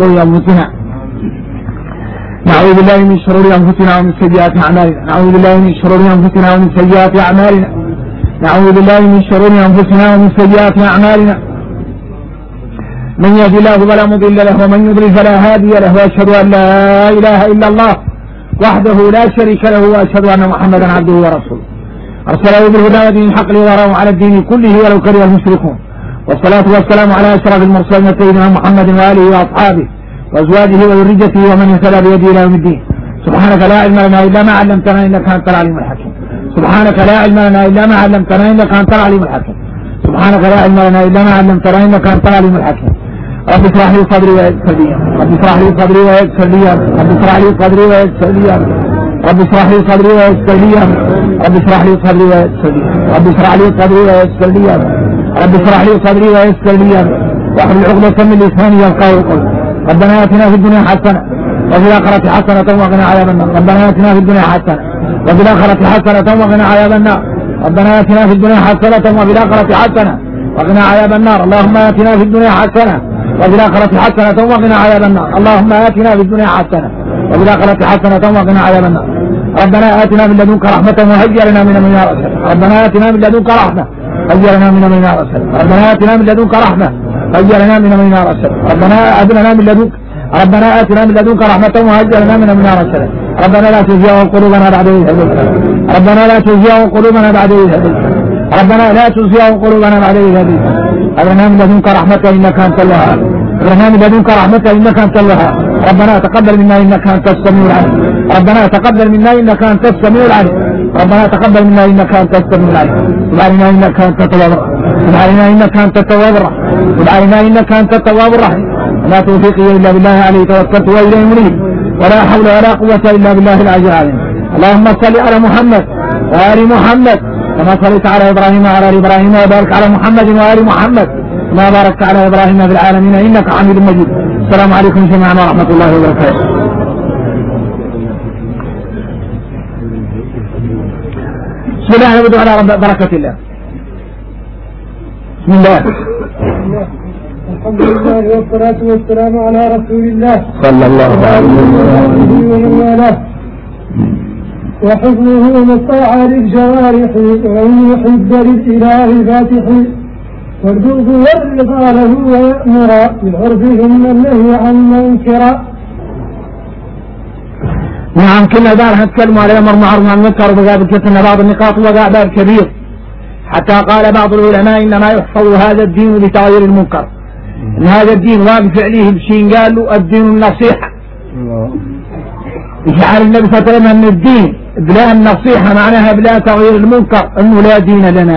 شرور أنفسنا نعوذ بالله من شرور أنفسنا ومن سيئات أعمالنا نعوذ بالله من شرور أنفسنا ومن سيئات أعمالنا نعوذ بالله من شرور أنفسنا ومن سيئات أعمالنا من يهد الله فلا مضل له ومن يضلل فلا هادي له وأشهد أن لا إله إلا الله وحده لا شريك له وأشهد أن محمدا عبده ورسوله أرسله بالهدى ودين الحق ليظهره على الدين كله ولو كره المشركون والصلاة والسلام على أشرف المرسلين سيدنا محمد وآله وأصحابه وأزواجه وذريته ومن اهتدى بهديه إلى يوم الدين سبحانك لا علم لنا إلا ما علمتنا إنك أنت العليم الحكيم سبحانك لا علم لنا إلا ما علمتنا إنك أنت العليم الحكيم سبحانك لا علم لنا إلا ما علمتنا إنك أنت العليم الحكيم رب اشرح لي صدري ويسر لي رب اشرح لي صدري ويسر لي رب اشرح لي صدري ويسر لي رب اشرح لي صدري ويسر لي رب اشرح لي صدري ويسر لي رب اشرح لي صدري ويسر لي رب اشرح لي صدري ويسر لي واحلل عقدة من لساني يفقهوا قولي ربنا آتنا في الدنيا حسنة وفي الآخرة حسنة وقنا عذاب النار ربنا آتنا في الدنيا حسنة وفي الآخرة حسنة وقنا عذاب النار ربنا آتنا في الدنيا حسنة وفي الآخرة حسنة وقنا عذاب النار اللهم آتنا في الدنيا حسنة وفي الآخرة حسنة وقنا عذاب النار اللهم آتنا في الدنيا حسنة وفي الآخرة حسنة وقنا عذاب النار ربنا آتنا من لدنك رحمة وهيئ لنا من أمرنا رشدا ربنا آتنا من لدنك رحمة هيئ لنا من أمرنا رشدا ربنا آتنا من لدنك رحمة هيئ لنا من أمرنا رشدا ربنا آتنا من لدنك ربنا آتنا من لدنك رحمة وهيئ لنا من أمرنا رشدا ربنا لا تزغ قلوبنا بعد إذ هديتنا ربنا لا تزغ قلوبنا بعد إذ هديتنا ربنا لا تزغ قلوبنا بعد إذ هديتنا هب لنا من لدنك رحمة إنك أنت الوهاب هب لنا من لدنك رحمة إنك أنت الوهاب ربنا تقبل منا إنك أنت السميع العليم ربنا تقبل منا إنك أنت السميع العليم ربنا تقبل منا إنك أنت السميع العليم تب علينا إنك أنت التواب الرحيم تب علينا إنك أنت التواب الرحيم تب علينا إنك أنت التواب الرحيم لا توفيقي إلا بالله عليه توكلت وإليه منيب ولا حول ولا قوة إلا بالله العلي العظيم اللهم صل على محمد وآل محمد كما صليت على إبراهيم وعلى آل إبراهيم وبارك على محمد وآل محمد كما باركت على إبراهيم في العالمين إنك حميد مجيد السلام عليكم جميعا ورحمة الله وبركاته بسم الله نبدأ على بركة الله بسم الله الحمد لله والصلاة والسلام على رسول الله صلى الله عليه وسلم ومن والاه وحفظه مطاع للجوارح وإن يحب للإله فاتح والبغض والرضا له ويأمر بالعرف ثم النهي عن منكر. نعم كنا دار نتكلم على الأمر معروف عن المنكر وبقى كتبنا بعض النقاط وقع باب كبير حتى قال بعض العلماء إنما يحفظ هذا الدين لتغيير المنكر إن هذا الدين واقف عليه بشيء قال له الدين النصيحة يجعل النبي صلى الله عليه وسلم أن الدين بلا النصيحة معناها بلا تغيير المنكر أنه لا دين لنا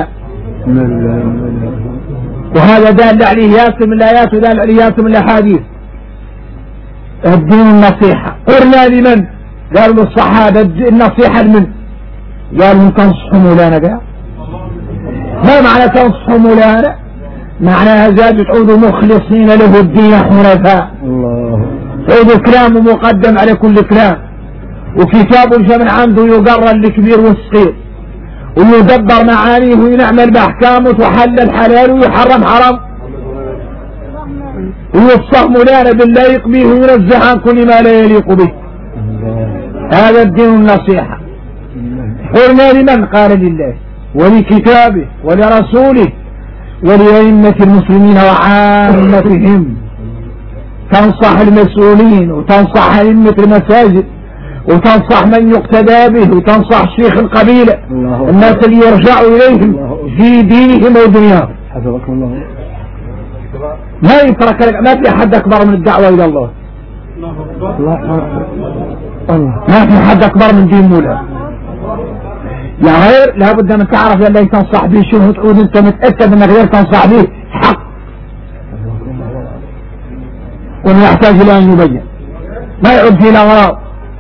وهذا دال عليه ياسم الآيات ودال عليه ياسم الأحاديث الدين النصيحة قلنا لمن قالوا للصحابة النصيحة لمن قالوا تنصحوا مولانا قال ما معنى تنصحوا مولانا معناها زاد تعودوا مخلصين له الدين حنفاء تعودوا كلامه مقدم على كل كلام وكتاب الجمع عنده يقرر الكبير والصغير ويدبر معانيه وينعمل بأحكامه وحلل حلال ويحرم حرام ويوصف مولانا باللائق به وينزه عن كل ما لا يليق به هذا الدين النصيحة قلنا لمن قال لله ولكتابه ولرسوله ولأئمة المسلمين وعامتهم تنصح المسؤولين وتنصح أئمة المساجد وتنصح من يقتدى به وتنصح شيخ القبيلة الناس اللي يرجعوا إليهم في دينهم ودنياهم حفظكم الله ما يترك ما في أحد أكبر من الدعوة إلى الله ما في أحد أكبر من دين مولا يا غير لابد أن تعرف اللي تنصح به شنو تقول أنت متأكد أنك غير تنصح به حق وأنه يحتاج إلى أن يبين ما يعود فيه الأغراض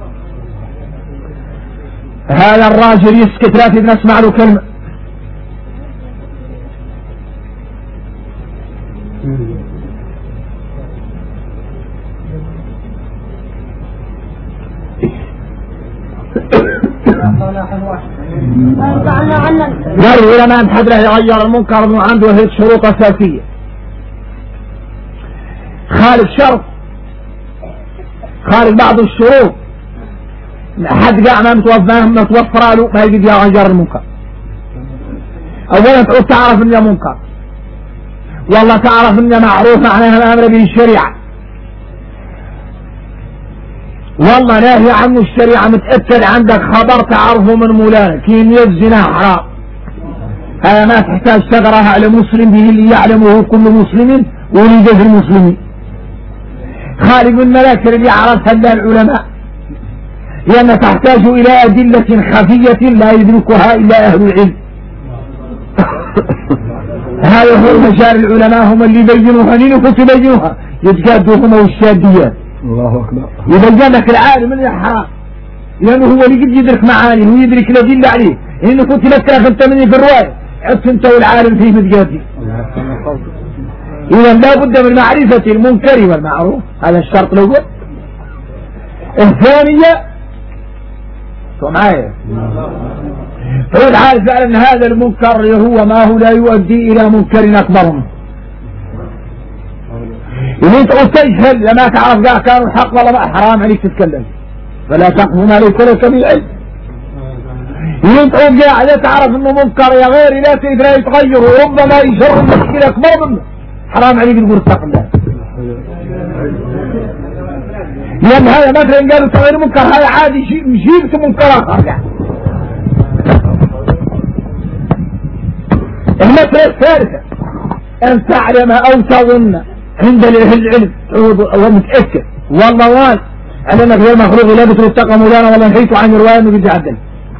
هذا الراجل يسكت لا تبي نسمع له كلمة قالوا العلماء أن حد له يغير المنكر أنه عنده هيك شروط أساسية خالف شرط خارج بعض الشروط حد قاع ما متوفر له ما يجد يا غير المنكر. اولا تعود تعرف انه منكر، والله تعرف انه معروف معناها الامر به الشريعة، والله ناهي عنه الشريعة، متأكد عندك خبر تعرفه من مولانا كين يزنا حرام، هذا ما تحتاج تقرأها على مسلم به اللي يعلمه كل مسلم وليد في المسلمين. خالق الملاك الذي عرفها الا العلماء، لأن تحتاج إلى أدلة خفية لا يدركها إلا أهل العلم. هذا هو مجال العلماء، هم اللي يبينوها لنفس يبينوها يتقادوهم والشاديات. الله أكبر. يبين لك العالم من الحرام، لأنه هو اللي قد يدرك معاني ويدرك الأدلة عليه. إنه كنت لك أنت مني في الرواية عدت أنت والعالم فيه متقادي. إذا لا بد من معرفة المنكر والمعروف، هذا الشرط الأول. الثانية معايا تعود عارف أن هذا المنكر هو ما هو لا يؤدي إلى منكر أكبر منه. إذا أنت تجهل لما تعرف ذا كانوا حق والله ما حرام عليك تتكلم، فلا تقف ما ليس لك بالعلم. إذا أنت قاعد تعرف أنه منكر يا غيري لا تقدر يتغير وربما يشر مشكلة أكبر منه، حرام عليك تقول اتق الله. لأن هذا مثلا قالوا تغير منكر هذا عادي جيبت منكر آخر. المسألة الثالثة أن تعلم أو تظن عند العلم ومتأكد والله وان على أنك غير مخلوق لا بترتقى مولانا والله نحيت عن الرواية أنه بدي عدل.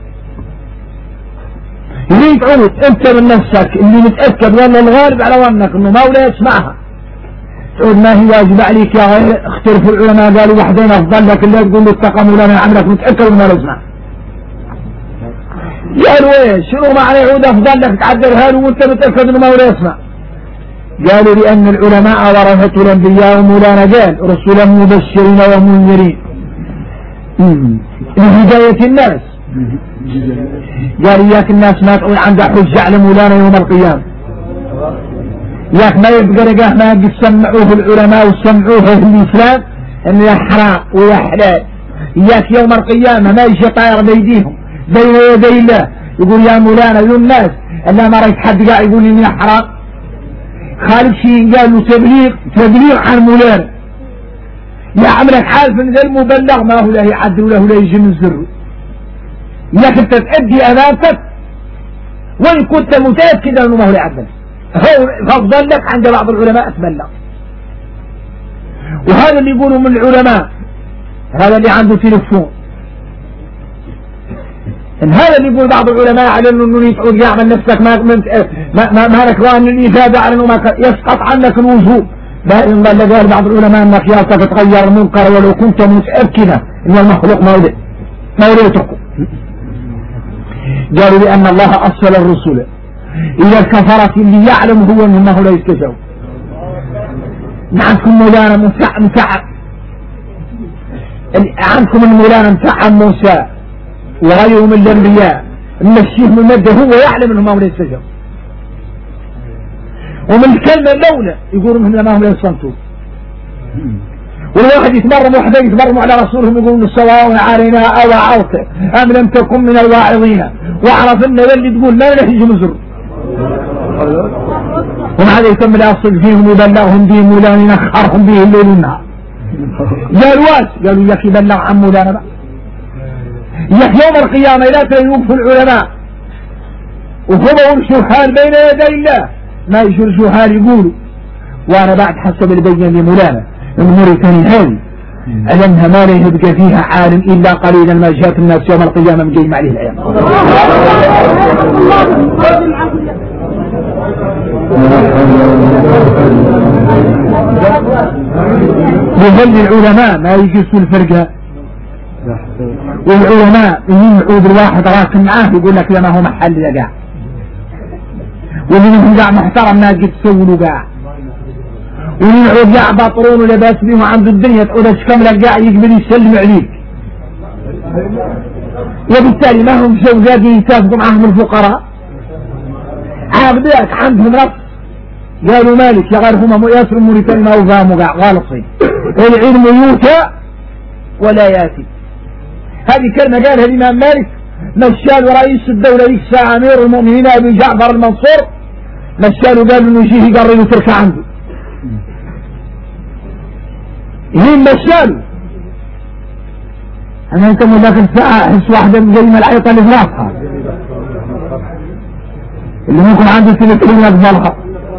اللي تعود أنت من نفسك اللي متأكد والله الغالب على ظنك أنه ما ولا يسمعها، تعود ما هي واجب عليك يا غير. اختلفوا العلماء قالوا وحدين أفضل لك اللي تقول له اتقى مولانا عملك متأكد وما يسمع. قالوا ايه شنو معنى يعود أفضل لك تعدل هذا وانت متأكد انه ما ولا يسمع؟ قالوا لأن العلماء ورثة الأنبياء ومولانا قال رسولا مبشرين ومنذرين لهداية الناس. قال إياك الناس ما تقول عندها حجة على مولانا يوم القيامة، إياك ما يبقى لقاه ما قد سمعوه العلماء وسمعوه في الإسلام إنه يا حرام ويا حلال. إياك يوم القيامة ما يجي طاير بيديهم بين يدي الله يقول يا مولانا للناس أنا ما رأيت حد قاعد يقول إني حرام. خالد شيء قال له تبليغ عن مولانا، يا عملك حال من ذا المبلغ ما هو لا يعدل ولا لا يجي من سره. إياك أنت تأدي أمانتك وإن كنت متأكد أنه ما هو لا يعدل، هو فضل لك عند بعض العلماء تبلغ. وهذا اللي يقولوا من العلماء هذا اللي عنده تلفون، إن هذا اللي يقول بعض العلماء على انه يتعود يعمل نفسك ما لك وان الإفادة على انه ما يسقط عنك الوجوب. دائما ما قال بعض العلماء انك يا تتغير المنكر ولو كنت متأكدا ان المخلوق ما يتركه. قالوا لأن الله أرسل الرسل إلى الكفرة اللي يعلم هو أنه لا يستجاب. عندكم مولانا مسعى عندكم المولانا مسعى موسى وغيره من الأنبياء المشيه من مده هو يعلم أنه ما هو لا يستجاب، ومن الكلمة الأولى يقولون أنهم ما هم لا يصنتوا. والواحد يتمرم وحدين يتمرموا على رسولهم يقولون سواء علينا أو عوت أم لم تكن من الواعظين، واعرف أن اللي تقول ما نحج مزر. ومع يتم الأصل فيهم يبلغهم به مولانا ينخرهم به الليل والنهار. قالوا ياك يبلغ عن مولانا بقى. ياك يوم القيامة لا تيوقف العلماء وهم شحال بين يدي الله ما يجر شحال يقولوا وانا بعد حسب البين لمولانا الموريتاني هذه ألمها ما لا يبقى فيها عالم إلا قليلا ما جاءت الناس يوم القيامة مجيم عليه الأيام. يظل العلماء ما يجلسوا الفرقة، والعلماء يعود الواحد راكن معاه يقول لك لما هو محل لقاع، ومنهم قاع محترم ما قد تسولوا قاع، ويعود قاع باطرون ولباس بهم عند الدنيا تقول كم قاع يقبل يسلم عليك. وبالتالي ما هم جوزادين يتافقوا معهم الفقراء عابدات عندهم نص. قالوا مالك يا غير هم ياسر موريتاني ما هو فاهموا قاع غالطين. العلم يوتى ولا ياتي. هذه كلمة قالها الإمام مالك مشال رئيس الدولة ذيك الساعة أمير المؤمنين أبي جعفر المنصور، مشال قال إنه يجيه يقرر يترك عنده. مين مشال؟ أنا أنت ذاك الساعة أحس واحدة زي ما العيطة اللي في راسها اللي ممكن عنده تلفزيون يقبلها.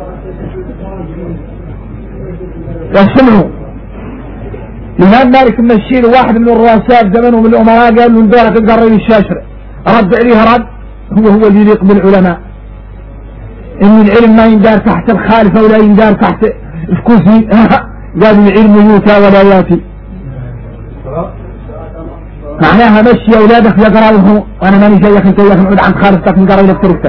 يسمعوا الإمام مالك مشي له واحد من الرؤساء زمانه من الأمراء قال له ندورك تقرب الشاشرة، رد عليه رد هو اللي يليق بالعلماء، إن العلم ما يندار تحت الخالفة ولا يندار تحت الكرسي. قال العلم يؤتى ولا ياتي، معناها مشي أولادك يقرأوه وأنا ماني شيخ أنت ياك نعود عن خالفتك نقرأ لك تركتك.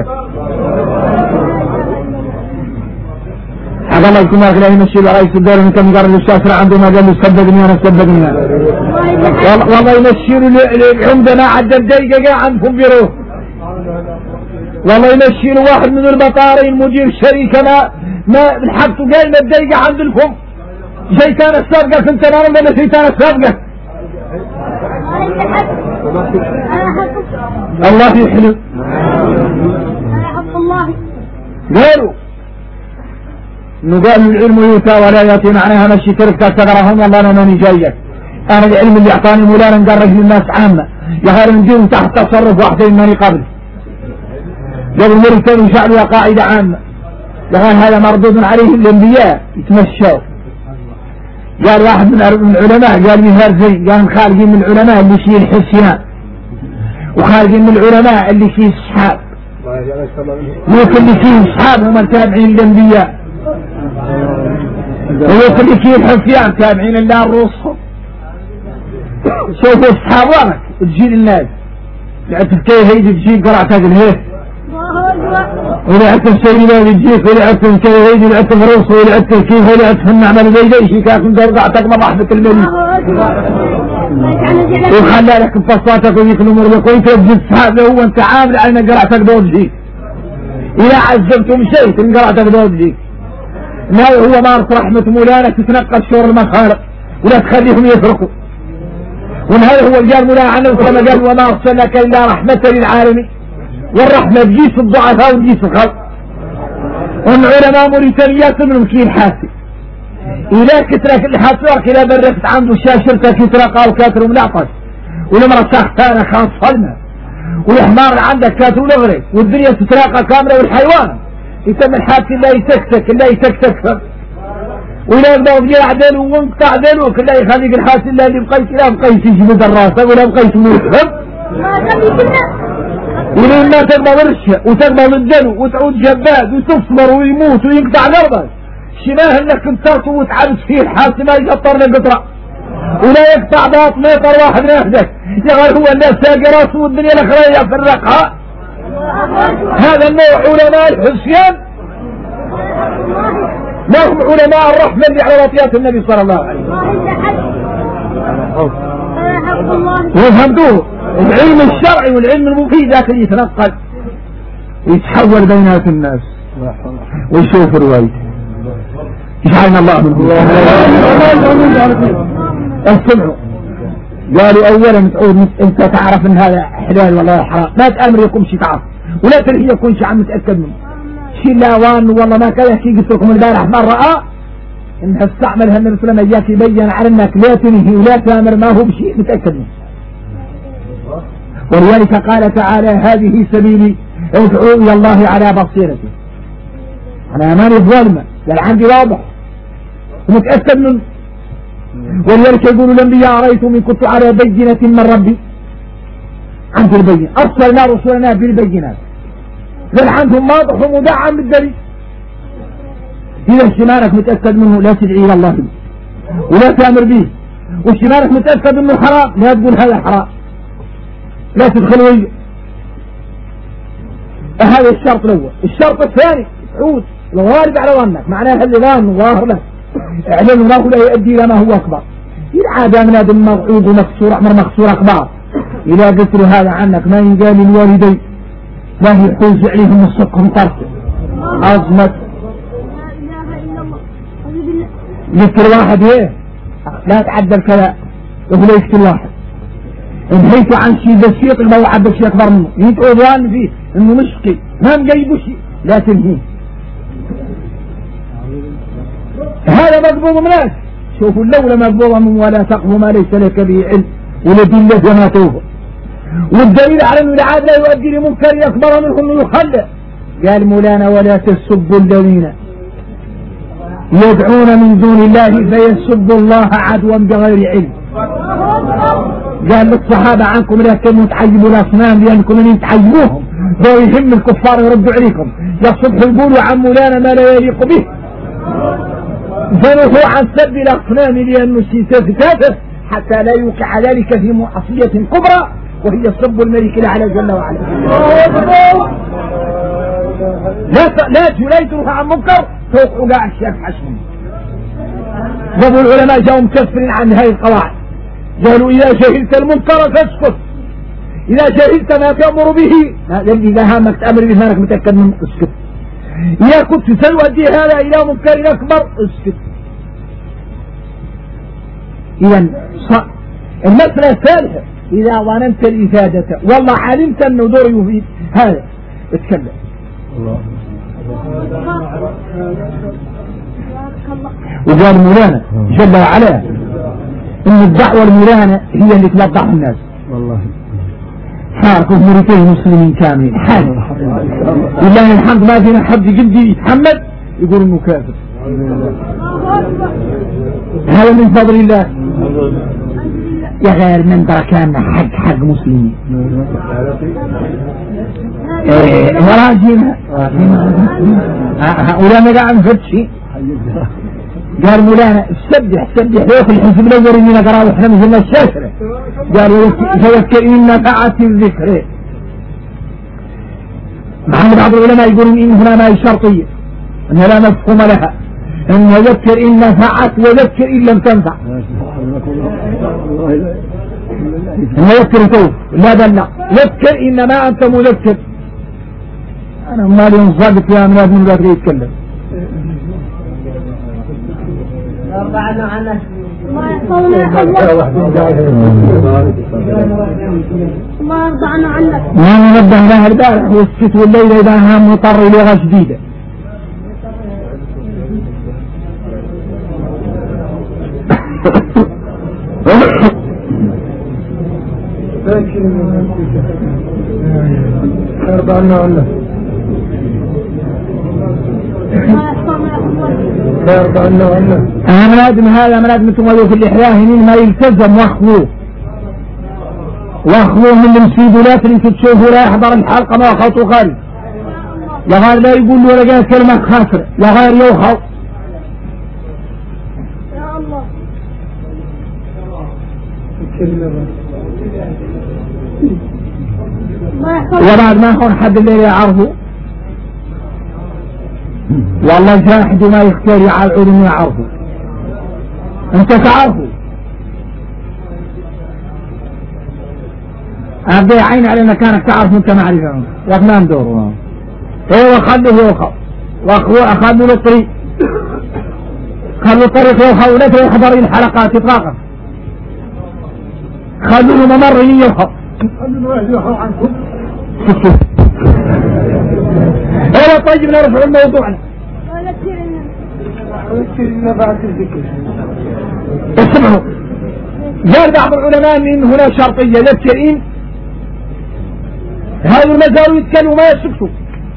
الله يكون يا أخي يمشي رئيس الدولة من كم يقرأ الشاشرة عنده ما قال له صدقني أنا صدقني والله يمشي له عندنا عدى الدقيقة عندهم بيروح، والله يمشي له واحد من البطارين مدير شركة ما الحقته قال ما الدقيقة عند الفم شيطان السابقة كنت أنا ولا شيطان السابقة. الله يحلم قالوا انه قالوا العلم يؤتى ولا ياتي، معناها مشي تركتك تقراهم والله انا ماني جايك، انا العلم اللي اعطاني مولانا نقرج للناس عامه يا غير نديهم تحت تصرف واحدين ماني قبل. قبل مرتين شعبها قاعده عامه يا غير هذا مردود عليه الانبياء يتمشوا. قال واحد من العلماء قال لي هرزي قال خارجين من العلماء اللي شيء الحسيان وخارجين من العلماء اللي فيه الصحاب، ويمكن اللي فيه الصحاب هم التابعين الانبياء، ويمكن اللي فيه الحسيان تابعين الله الرسل. شوفوا الصحاب وامك تجي للناس لعبت كيف هيدي تجي قرأت هذا الهيك ولعبت الشيء لا يجيك ولعبت كيف هيدي لعبت الرسل ولعبت كيف ولعبت النعمة زي ديشي كاكم قرأتك من رحمة الملك وخلى لك بفصاتك ويك الامور لك وانت تجد صحابه هو انت عامل على ان قرأتك دور جيك اذا عزمتم شيء ان قرأتك دور جيك. ما هو مارس رحمة مولانا تتنقى شور المخالق ولا تخليهم يفرقوا، وهذا هو الجار مولانا عنه كما قال وما ارسلناك الا رحمة للعالمين، والرحمة تجيس الضعفاء وتجيس الخلق. والعلماء موريتانيات منهم كي الحاسي إلا كترك الحاسوك إلا بركت عنده شاشرتك كترك أو كاتر وملعطش ولمرة ساختانة خاص صلنا والحمار عندك كاتر ونغري والدنيا تتراقى كاملة والحيوان يتم الحاسي لا يتكتك لا يتكتك ولا يقدر يجي عدل وانقطع دلوك لا يخليك الحاسي لا اللي بقيت لا بقيت يجمد الراسة ولا بقيت مرحب ولو ما تقبل ورشة وتقبل الدلو وتعود جباد وتصمر ويموت وينقطع الأرض شماه انك انتصر وتعبس فيه الحاسي ما يقطر لقطرة ولا يقطع باط متر واحد من يهدك يا غير هو الناس ساقي راسه والدنيا الاخرى يفرقها. هذا النوع علماء الحسيان ما هم علماء الرحمة اللي على وطيات النبي صلى الله عليه وسلم. وفهمتوه العلم الشرعي والعلم المفيد ذاك اللي يتنقل ويتحول بينات الناس ويشوف روايته يجعلنا الله منهم. استمعوا قالوا اولا تعود انت تعرف ان هذا حلال ولا حرام ما تأمر يكون شي تعرف ولا ترهي يكون شي عم تأكد منه شي لا وان والله ما كذا كي قلت لكم البارح مرة انها استعملها النبي صلى الله عليه وسلم اياك يبين على انك لا تنهي ولا تأمر ما هو بشيء متأكد منه. ولذلك قال تعالى هذه سبيلي ادعو الى الله على بصيرته انا ماني ظالمة قال عندي واضح ومتأكد منه. ولذلك يقول الانبياء أرأيتم إن كنت على بينة من ربي عند البينة أرسلنا رسولنا بالبينات قال عندهم واضح ومدعم بالدليل. إذا شمالك متأكد منه لا تدعي إلى الله به ولا تأمر به وشمالك متأكد انه حرام لا تقول هذا حرام لا تدخل وجه. هذا الشرط الاول. الشرط الثاني تعود الغالب على ظنك معناه الظن ظاهر له اعلم انه لا يؤدي الى ما هو اكبر. العادة من هذا الموعود ومكسور احمر مكسور اكبر اذا قلت له هذا عنك ما ينقال للوالدين لا يحوز عليهم الصدق طرف عظمت ذكر واحد ايه لا تعدل كذا يقول لك الواحد انهيت عن شيء بسيط ما وعد شيء اكبر منه يدعو ظان فيه انه مشكل ما مجيبه شيء لا تنهيه. هذا مقبوض من ناس. شوفوا اللولة مقبوضة من ولا تقف ما ليس لك به علم ولدلة وما توبة. والدليل على انه العاد لا يؤدي لمنكر اكبر منه انه يخلى. قال مولانا ولا تسبوا الذين يدعون من دون الله فيسبوا الله عدوا بغير علم. قال للصحابة عنكم لا تكونوا تعيبوا الاصنام لانكم من تعيبوهم ذو يهم الكفار يردوا عليكم. يا الصبح يقولوا عن مولانا ما لا يليق به فنهوا عن سب الاصنام لانه شيء كافر حتى لا يوقع ذلك في معصية كبرى وهي سب الملك الاعلى جل وعلا. لا يدرها عن منكر فوق قاع الشيخ حشم. ضبوا العلماء جاءوا مكفرين عن هذه القواعد قالوا إذا جهلت المنكر فاسكت إذا جهلت ما تأمر به إذا هامك تأمر به مانك متأكد من اسكت إذا كنت سيؤدي هذا إلى منكر أكبر اسكت. إذا المسألة الثالثة إذا ظننت الإفادة والله علمت أنه دور يفيد هذا اتكلم. وقال مولانا جل وعلا ان الدعوة المولانا هي اللي توضح الناس والله حاركوا مرتين مسلمين كاملين حال والله الحمد ما فينا حد جدي يتحمل يقول انه كافر. هذا من فضل الله يا غير من بركانا حق مسلمين مراجعنا هؤلاء ما قاعد نفتشي. قال مولانا سبح ياخذ الحزب الاول اني نقرا واحنا مثل الشاشره. قالوا فذكر ان نفعت الذكر. مع ان بعض العلماء يقولون ان هنا ما هي شرطيه انها لا مفهوم لها ان ذكر ان نفعت وذكر ان لم تنفع. ان ذكر توب لا بل لا ذكر انما انت مذكر. انا مالي صادق يا امراض من ذاك يتكلم. ربعنا عنك ما يرضى عنك ما ننبه لها البارح والست والليل إذا هم مضطر لغة جديدة. ربعنا عنك أنا من هذا من أدم تمويه في الإحياء هنين ما يلتزم واخوه من المسيبولات اللي تشوفوا لا يحضر الحلقة ما خطو خارج يا غير لا يقول له ولا قال كلمة خاسرة يا غير يوخو يا الله وبعد ما هون حد اللي يعرفه والله جاحد ما يختار على العلم يعرفه انت تعرفه ابدا عين على مكانك تعرف انت معرفه واثنان دوره ايوه خلوه يوخى واخوه اخذوا له الطريق خلوا الطريق يوخى ولا يحضر الحلقات اطلاقا خلوه ممر يوخى عنكم ايوه طيب نرفع الموضوع اسمعوا قال بعض العلماء من هنا شرطية ذكرين هذا المزار يتكلوا ما يسكتوا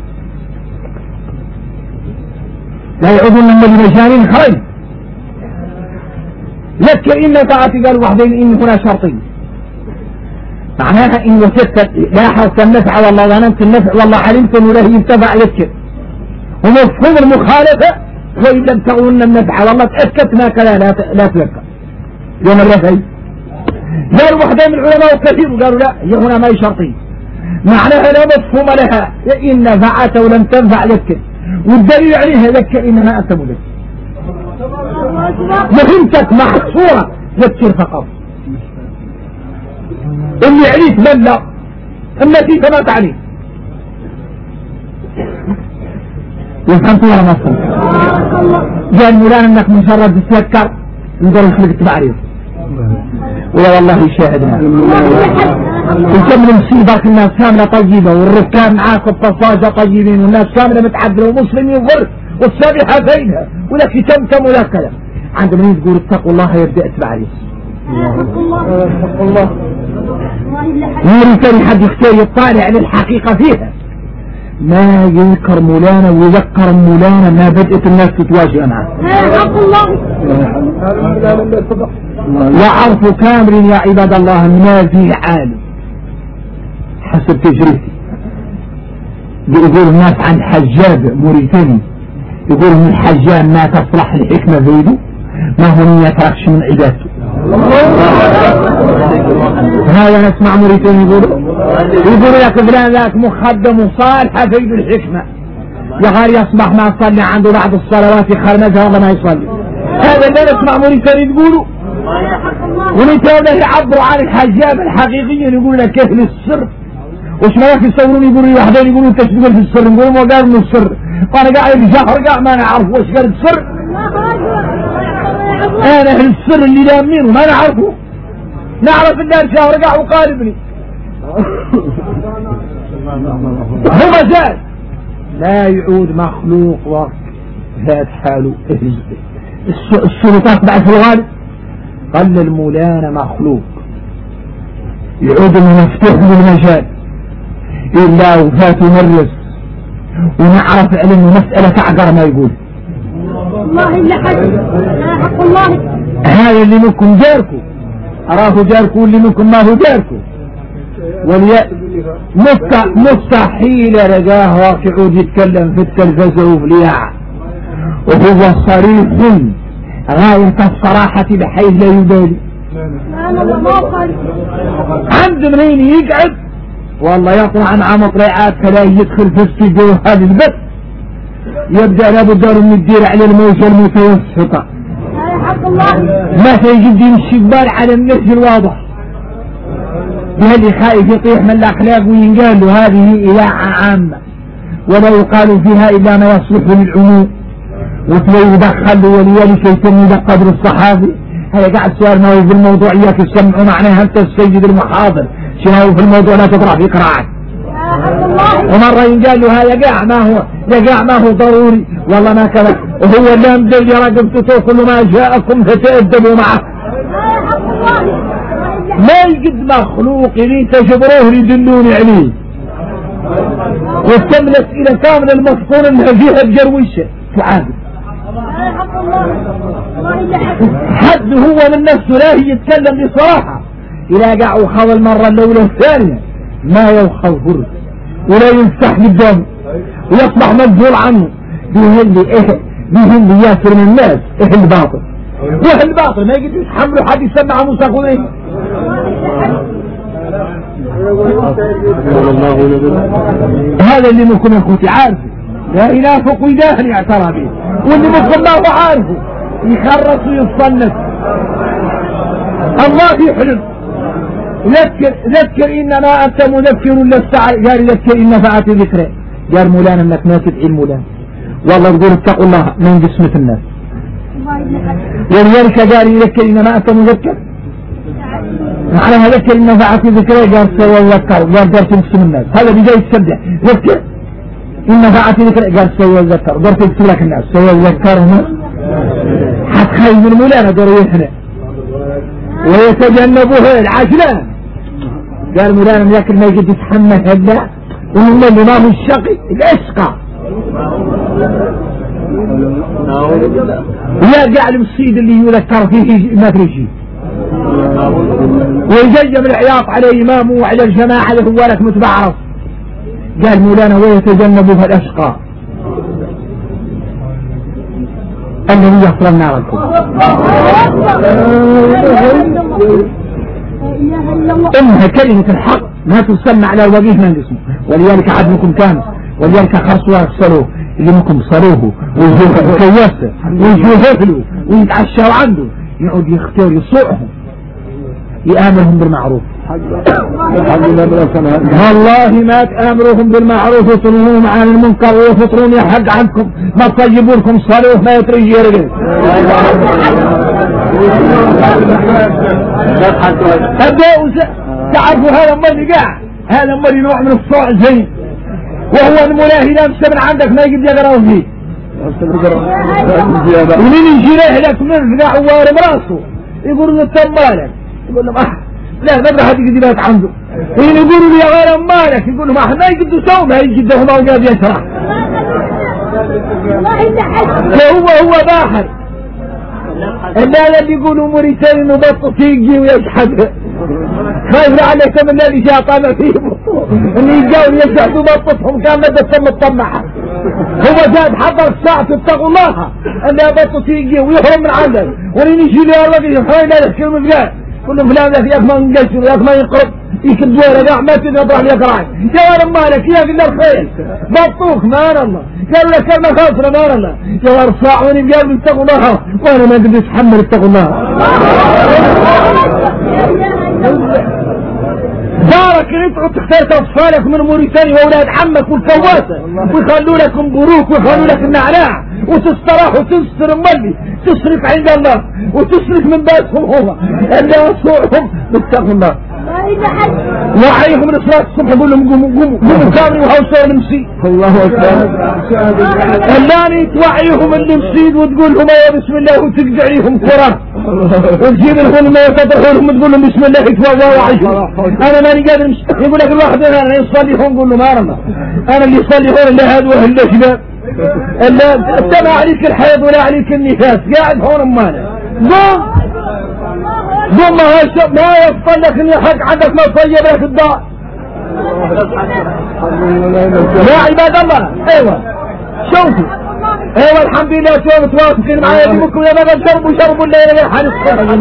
لا يعودون من المجانين خرج ذكرين نفعت قال وحدين إن هنا شرطية معناها إن وجدت لا حرص النفع والله ظننت النفع والله علمت أنه له ينتفع ذكر ومفهوم المخالفة وإن لم تغن النفع والله تأكدت ما كلا لا تذكر يوم الرفعي قالوا وحدين من العلماء كثير قالوا لا هي هنا ما هي شرطية معناها لا مفهوم لها إن نفعت ولم تنفع ذكر والدليل عليها ذكر إنما أنت مذكر مهمتك محصورة ذكر فقط اللي عليك من لا النتيجة ما تعني وفهمت ولا ما فهمت قال مولانا انك مجرد تتذكر نقول خلقت بعرف ويا والله يشاهدنا وكم المصيبة الناس كاملة طيبة والركاب معاكم بطاجة طيبين والناس كاملة متعدلة ومسلمين ضر والسابحة زينها ولك تمتم ولا كلام. عندما تقول اتقوا الله يبدأ اتبع لي اتقوا الله يريد حد يختار يطالع للحقيقة فيها. ما يذكر مولانا ويذكر مولانا ما بدأت الناس تتواجه معه. وعرف كامل يا عباد الله ما في عالم حسب تجربتي. يقول الناس عن حجاب موريتاني يقول من الحجاب ما تصلح الحكمة زيده ما هو يتركش من عبادته. هذا نسمع موريتاني يقولوا لك فلان ذاك مخدم وصالحة زيد الحكمة يا غير يصبح ما صلي عنده بعد الصلوات يخرمزها والله ما يصلي. هذا اللي نسمع موريتاني تقولوا ونتاوله يعبروا عن الحجاب الحقيقيين يقول لك اهل السر وش ما ياك يصورون يقولوا لي واحدين يقولوا انت تقول في السر نقول ما قال من السر وانا قاعد بشهر قاعد ما نعرف وش قال السر. انا اهل السر اللي لامينه ما نعرفه نعرف ان شهر قاعد وقاربني هو زاد لا يعود مخلوق وقت ذات حاله. السلطات بعد في الغالب قال المولانا مخلوق يعود المفتوح للمجال إلا وفات مرس ونعرف علم مسألة تعقر ما يقول الله إلا حق الله. هذا اللي منكم جاركم أراه جاركم اللي منكم ما هو جاركم مستحيل رجاه واقعود يتكلم في التلفزة وفلياع وهو صريح غاية الصراحة بحيث لا يبالي. عند منين يقعد والله يطلع مع مطلعات فلا يدخل في استديو هذا البث يبدأ لابد من الدير على الموجة المتوسطة ما سيجد يمشي البال على النهج الواضح بهاللي خايف يطيح من الأخلاق وينقال له هذه إذاعة عامة ولا يقال فيها إلا ما يصلح للعموم وتلاقيه يدخل له وليالك يتم قدر الصحابي. هذا قاعد سؤال ما هو في الموضوع إياك تسمعوا معناها أنت السيد المحاضر شنو في الموضوع لا تطرح في قراءات. ومرة ينقال له هذا قاع ما هو ضروري والله ما كذا وهو اللي مدل رقبته كل ما جاءكم فتأدبوا معه. ما يجد مخلوق اللي تجبروه يدلون عليه وتم الأسئلة كاملة المذكور انها فيها الجرويشة تعادل حد هو من نفسه لا يتكلم بصراحة إذا قاع وخذ المرة الأولى والثانية ما يوخذ فرص ولا ينفتح قدامه ويصبح مجهول عنه بيهن ياسر من الناس الباطل الباطل ما يقدر يتحملوا حد يسمع موسى خذيه. هذا اللي منكم يا اخوتي عارفه لا ينافق ويداهن يعترى به واللي منكم ما هو عارفه يخرص ويصنف. الله يحلم ذكر انما انت مذكر لست قال ذكر ان نفعت ذكرى قال مولانا انك ما تدعي المولانا والله تقول اتقوا الله من جسمة الناس ولذلك قال يذكر انما انت مذكر على ذكر ان نفعت ذكرى قال سيذكر قال دار تنقسم الناس هذا بداية السبع ذكر ان نفعت ذكرى قال سيذكر دار تنقسم لك الناس سيذكرهم حتخيل من مولانا دار يحنى ويتجنبه العجلان قال مولانا ياكل ما يجد يتحمل هلا وهم اللي ما هو الشقي الاشقى ويرجع المصيد اللي يذكر فيه ما في شيء ويجيب العياط على إمامه وعلى الجماعة اللي هو لك متبعرف. قال مولانا ويتجنبها الأشقى الذي يصل النار الكبرى. إنها كلمة الحق ما تسمى على الوجيه من جسمه ولذلك عدمكم كان ولذلك خرصوا وارسلوه اللي منكم صاروه ويجوه كياسه ويجوه هفله ويتعشوا عنده يقعد يختار يصوعهم يآمرهم بالمعروف. والله ما تآمرهم بالمعروف ويصلونهم عن المنكر ويفطرون يحق عنكم ما تطيبوا لكم صاروه ما يترجي يرقل تعرفوا هذا المري قاع، هذا المري نوع من الصوع زين، وهو الملاهي لا من عندك ما يقدر يقرأ فيه. ومن يجي له لك من رقع وارم راسه يقول له تم مالك، يقول له لا ما حد يقدر يبات عنده. يقولوا لي يا غير مالك، يقول له ما احنا يقدروا يسووا ما يجدهم او قاعد يشرح. هو باحر. اللي يقولوا موريتاني انه بطه تيجي ويشحدها. خايف عليك من الذي جاء طالع فيه اللي يجاوا يشحدوا بطتهم كان مدى تم الطمعة. هو زاد حضر ساعة اتقوا الله انها بطه تيجي ويهرم من عندك، ولين يجي لي الرجل يحاول لا يذكر من فلان، كل فلان ذاك ياك ما ينقلش وياك ما يقرب يكد ورقة ما تقدر لي يقرأ. يا ولد مالك يا قلنا الخير بطوك مان الله، قال لك كلمة خاصرة مان الله، يا ولد صاعوني قال اتقوا الله وانا ما قدرت اتحمل اتقوا الله. دارك يدعوا تختار اطفالك من موريتانيا واولاد عمك والفواسه ويخلوا لكم بروك ويخلوا لك النعناع وتستراح وتستر ملي تصرف عند الله وتصرف من باسهم هو اللي يصوعهم اتقوا الله. وعيهم من صلاة الصبح يقول لهم قوموا كامل وهوسوا نمسي. الله اكبر. اللاني توعيهم اللي مسيد وتقول لهم يا بسم الله وتقجعيهم قرآن وتجيب لهم ما يتطهرهم وتقول لهم بسم الله يتوضا وعيهم. انا ماني قادر يقول لك الواحد انا يصلي هون قول له ما رمى انا اللي يصلي هون الا هذا واهل الشباب الا انت ما عليك الحيض ولا عليك النفاس قاعد هون امانه قوم ما يفضل لك ان حق عندك ما طيب لك الدار. يا عباد الله ايوه شوفوا ايوه الحمد لله شوفوا متواصلين معايا بكم يا بابا شربوا الليله يا حال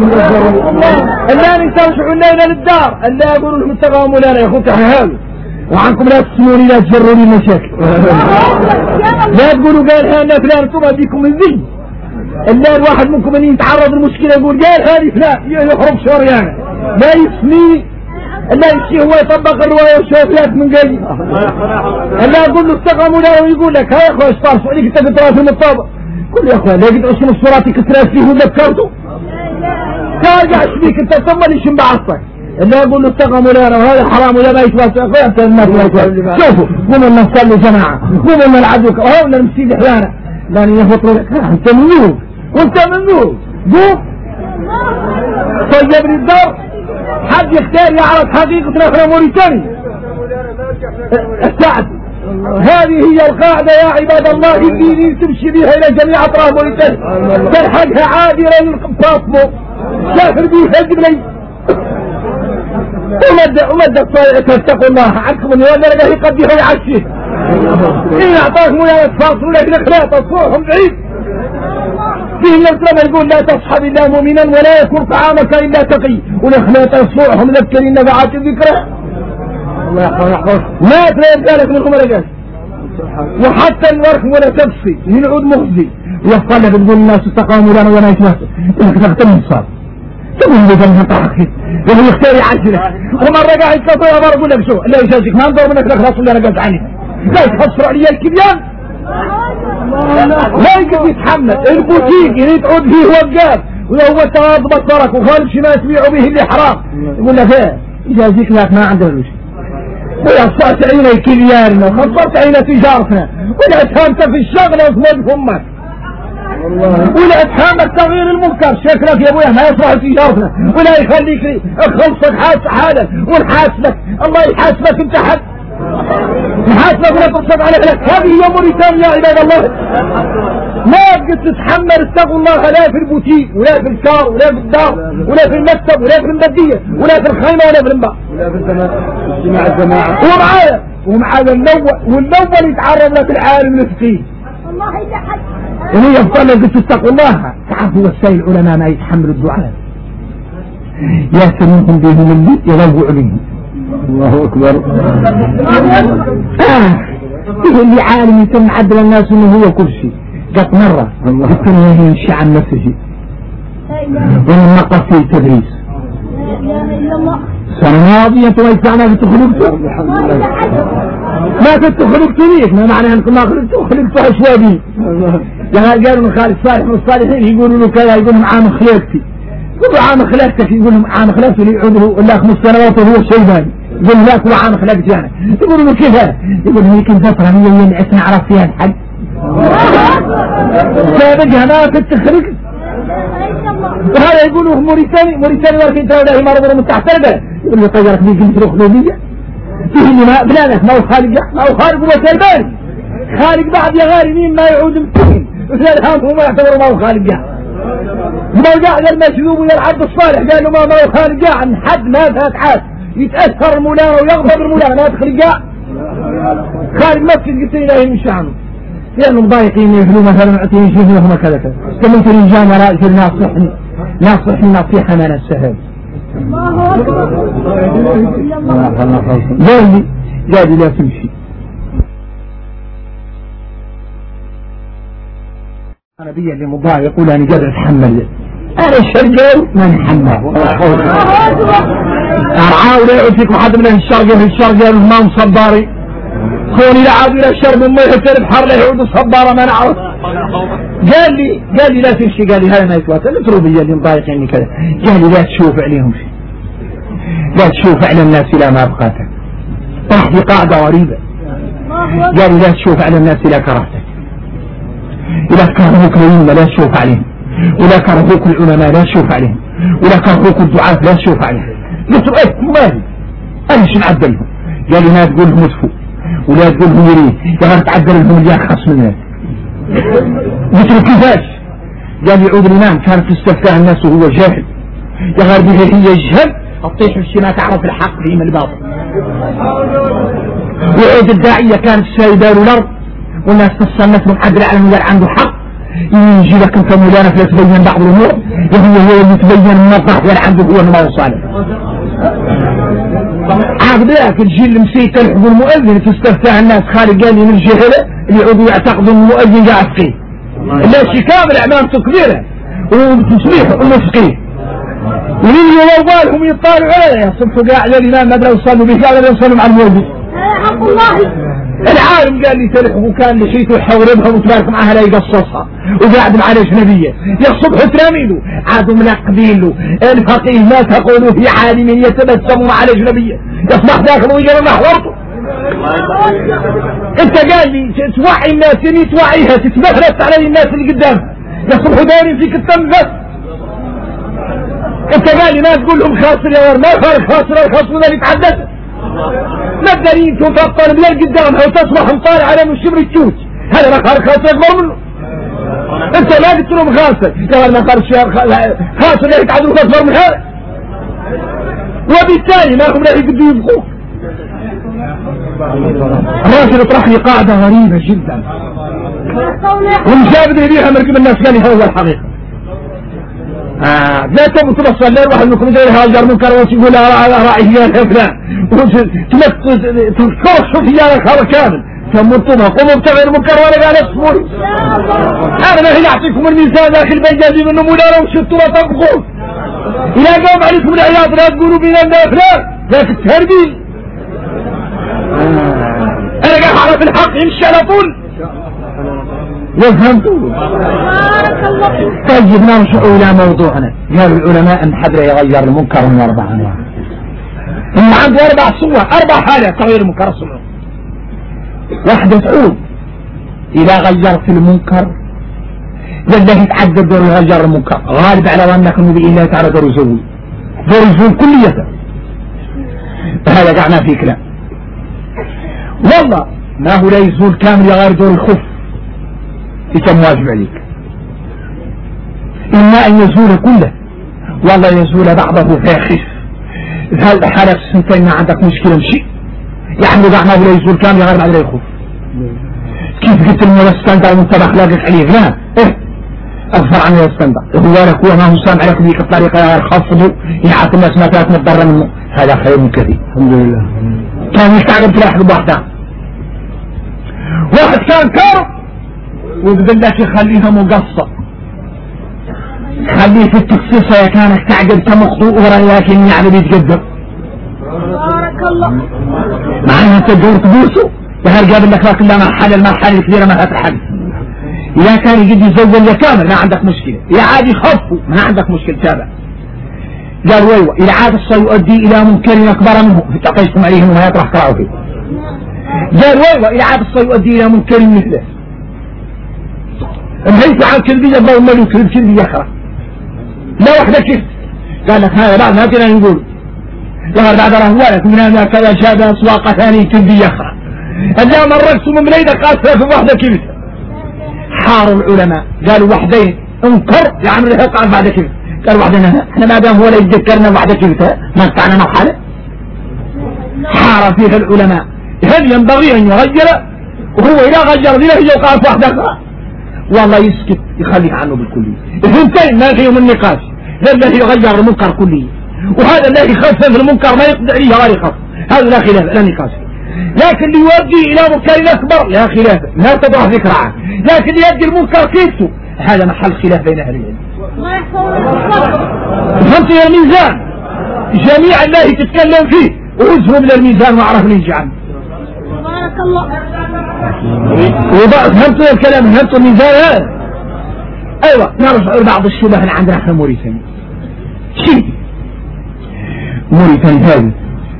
اللي يسترجعوا الليله للدار اللي يقولوا لهم اتقوا لنا يا اخوتي حهاوي وعنكم لا تسموني لا تجروني المشاكل لا تقولوا قال هنا فلان انتم اديكم من ذي اللي الواحد منكم ان يتعرض لمشكله يقول قال هذه فلان يخرج شريانه لا يسمي لا يمشي هو يطبق الروايه وشوف لك من قلبي لا اقول له استقاموا له ويقول لك ها يا اخوي ايش طارش عليك انت قلت في المطابق قل يا اخوي لا قد اسم الصورات كثرت فيه وذكرته ترجع شبيك انت ثم ليش بعصك اللي اقول له استقاموا له وهذا حرام ولا ما يتواصل يا اخوي انت الناس ما يتواصل شوفوا قوموا لنا نصلي جماعه قوموا لنا نعدوك اهو ولا نمشي احيانا لان يهبط لك انت منوب وانت منوب قوم طيب لي الدار حد يختار يعرف حقيقة احنا موريتاني السعد هذه هي القاعدة يا عباد الله اللي تمشي بها الى جميع اطراف موريتاني تلحقها عادلا للفاطمه سافر بيها جبلي ومدك صايعك اتقوا الله عنكم ان ولا لقاه يقضيها ويعشيه إن أعطاك مولانا تفاصلوا لك الأخلاق تصورهم بعيد فيه النبي يقول لا تصحب إلا مؤمنا ولا يكون طعامك إلا تقي والأخلاق تصورهم مذكرين نبعات الذكرى الله يحفظ ما تلاقي ذلك منكم رجال وحتى الورك ولا تبصي من عود مخزي ويفقال لك تقول الناس استقاموا لنا ولا يتمسوا إنك تختم الصاد تقول لي جميع طاقتي وهو يختار يعجلك ومرة قاعد يتكفر أمر أقول لك شو لا يجازك ما انظر منك الأخلاق اللي أنا قلت عنها لا يتحصر علي الكبيان لا يقدر يتحمل البوتيك يريد تعود فيه وقاف ولو تغاض بصرك وخالف شي ما تبيعوا به اللي حرام يقول لك ايه يجازيك لك ما عنده وش ويصعت عيني كبياننا وخصرت عيني تجارتنا ولا اتهمت في الشغل واسمد همك ولا اتهمك تغيير المنكر شكلك يا ابويا ما يصلح تجارتنا ولا يخليك خلصك حالك ونحاسبك الله يحاسبك انت حد محاسبك ولا تصد على لك هذه هي موريتانيا يا عباد الله ما بقت تتحمل اتقوا الله لا في البوتيك ولا في الكار ولا في الدار ولا في المكتب ولا في المدية ولا في الخيمة ولا في الماء ولا في اجتماع الجماعة ومعايا والأول يتعرض لك العالم الفقيه الله يلحق وهي يفضل لك اتقوا الله تعرفوا وسائل العلماء ما يتحملوا الدعاء ياسر منهم بهم اللي يضوع عليهم الله أكبر يقول لي عالم يتم عدل الناس انه هو كل شيء جت مرة يمكن يمشي عن نفسه ومن نقص في التدريس السنة الماضية ويسعنا في تخلقته ما كنت خلقت ليك ما معنى انكم ما خلقت عشوائي يعني قالوا من خالد صالح من الصالحين يقولوا له كذا يقولوا معاه خلقتي يقولوا عام خلقتك، يقول لهم عام خلقت اللي يعوده إلا 5 سنوات وهو شيباني، يقول لا هو عام خلقت يعني. يقولوا له كيف؟ يقول يمكن فترة هي اللي عشنا عرف فيها الحج سابقها ما كنت تخرج. وهذا يقولوا موريتاني ولكن انت ولا هي مرض مستحسنة، يقول له طيرك بيك انت الخلودية فيه ما بلادك ما هو خالق هو سلباني خالق بعد يا غارمين ما يعود مكين وثالهم هم يعتبروا ما هو خالق ما جاء المسلوب ويا العبد الصالح قال له ما هو خالق عن حد ما فات عاد يتأثر مولانا ويغضب المولانا ما يدخل جاء خالق مسجد قلت إلهي من شأنه لأنهم ضايقين يفلوا مثلا يعطيني شيء لهم كذا كملت الرجال رائج ناصحني نصيحة من السهل. الله أكبر. قال لي لا تمشي. أنا بي اللي مضايق يقول أنا قادر أتحمل، أنا الشرقاوي ما نحمل أرعاه ولا يعود فيكم حد من الشرقاوي ما مصباري كوني لا عاد إلى الشر من ما يحتر بحر لا يعود الصبارة ما نعرف. قال لي لا تمشي، قال لي هذا ما يتواتر الاتروبية اللي مضايقيني كذا، قال لي لا تشوف عليهم شيء، لا تشوف على الناس إلى ما أبقاتك. طاح في قاعدة غريبة قال لي لا تشوف على الناس إلى كرهتك، إذا كرهوك العلماء لا تشوف عليهم، ولا كرهوك العلماء لا تشوف عليهم، ولا كرهوك الدعاة لا تشوف عليهم. قلت له ايه مالي انا شو نعدلهم؟ قال لي ما تقول لهم ادفوا ولا تقول لهم يريد، يا غير تعدل لهم اللي ارخص منك. قلت له كيفاش؟ قال لي عود الامام كانت تستفتاه الناس وهو جاهل، يا غير به هي يجهل الطيح الشي ما تعرف الحق هي من الباطل. وعود الداعية كانت سايبه له الارض والناس تصنف له حد العالم اللي عنده حق، يجي لك انت مولانا فلا تبين بعض الامور هو اللي تبين الموقع اللي عنده هو ما هو صالح. عاقد لك الجيل المسيت الحب المؤذن تستفتح الناس خالق قال لي من الجهله اللي يعودوا يعتقدوا المؤذن قاعد فيه لا شي كامل اعمامته كبيره وتصبيح ومسقيه ولي وضالهم يطالعوا عليه صبحوا قاعد الامام ما ادري وصلوا به قال يوصلوا مع الموجود. حق الله العالم قال لي تلح وكان لحيته يحوربها وتبارك معها لا يقصصها وقاعد مع الاجنبيه يصبح تراميله عادوا منقبين له الفقيه ما تقولوا في عالم يتبسم مع الاجنبيه يصبح داخل ويجرى محورته. انت قال لي توعي الناس اللي توعيها تتمهرس على الناس اللي قدامها يصبحوا دايرين فيك التم بس. انت قال لي ما تقول لهم خاصر يا ور ما خارج خاصر الخاصر اللي يتحدث ما الدليل تفطر من القدام او تصبح مطالع على من شبر التوت هذا ما خارج خاصر اكبر منه. انت لا قلت لهم خاصر قال ما خارج خاصر لا يتعدوا اكبر من هذا وبالتالي ما هم لا يقدروا يبقوك. الراجل اطرح لي قاعده غريبه جدا ومشابه بيها مركب الناس قال لي هذا الحقيقه لا تبوا توصل الليل واحد منكم يدير هاجر منكر وتقول راعي هي الحفلة تفرشوا فيها الخبر كامل تمرتمها قوموا بتغير المنكر وانا قال اصبروا انا ما هي اعطيكم المثال داخل بيجازي منه مولانا وشفتوا ما تبقوا الى قوم عليكم العياط لا تقولوا بينا الافلام لكن التهربين انا قاعد اعرف الحق يمشي على طول وفهمتوا. طيب نرجع الى موضوعنا. قال العلماء ان حد يغير المنكر من 4 انواع. ان عنده 4 صور 4 حالات تغيير المنكر الصور. واحدة تعود اذا غيرت المنكر لله يتعدد دور يغير المنكر غالب على ظنك انه باذن تعالى دور يزول كلية. هذا قعنا في كلام والله ما هو لا يزول كامل يغير دور الخف كم واجب عليك إما أن يزول كله والله يزول بعضه فيخف. هل حالك السنتين ما عندك مشكلة مشي يعني دعنا ولا يزول كامل غير بعد لا يخف. كيف قلت لي ولا استندر وانت اخلاقك عليه لا ايه اغفر عنه استندر هو لك هو ما هو سامع لك بيك الطريقة خفضه يعطي الناس ما كانت متضرر منه هذا خير من كثير الحمد لله. كان يستعجب في احد بوحده واحد كان كارب وبدل لك يخليها مقصة خليه في التخصيصة كانت تعجب كمخطوء ورأيك يعني بيتقدم بارك الله مع انها تدور تبوسه وهل قابل لك لكن لا المرحلة الكبيرة ما هتحل. يا كان يجي يزول يا كامل ما عندك مشكلة يا عادي خفوا ما عندك مشكلة تابع قال ويوه إذا عاد سيؤدي إلى منكر أكبر منه فتقيتم عليهم وما يطرح كراه فيه. قال ويوه إذا عاد سيؤدي إلى منكر مثله انهيت عن كذبية الله ملو كذبية أخرى لا وحدة كذب. قال لك هذا بعد ما كنا نقول ظهر بعد رهوانك من هذا كذا شاب أسواق ثاني كذبية أخرى ألا مرقتم من ليلة قاسها في وحدة كذب. حار العلماء قالوا وحدين انكر يا عمرو يقع بعد كذب. قال وحدنا احنا ما دام هو لا يتذكرنا وحدة كذب ما قطعنا مرحلة. حار فيها العلماء هل ينبغي أن يغير وهو إذا غير ذي يوقع في وحدة أخرى والله يسكت يخليك عنه بالكلية. اثنتين ما فيهم النقاش لا الذي يغير المنكر كليا وهذا الذي يخفف المنكر ما يقدر عليه غير يخفف هذا لا خلاف لا نقاش. لكن ليؤدي إلى منكر أكبر لا خلاف لا تضع ذكر عنه. لكن ليؤدي المنكر كيفه هذا محل خلاف بين أهل العلم. فهمت يا الميزان جميع الله تتكلم فيه وعزه من الميزان وعرف نيجي عنه. بارك الله. فهمت يا الكلام فهمت الميزان هذا. أيوة نرجع بعض الشبه اللي عندنا احنا موريتاني شيء موريتاني هذه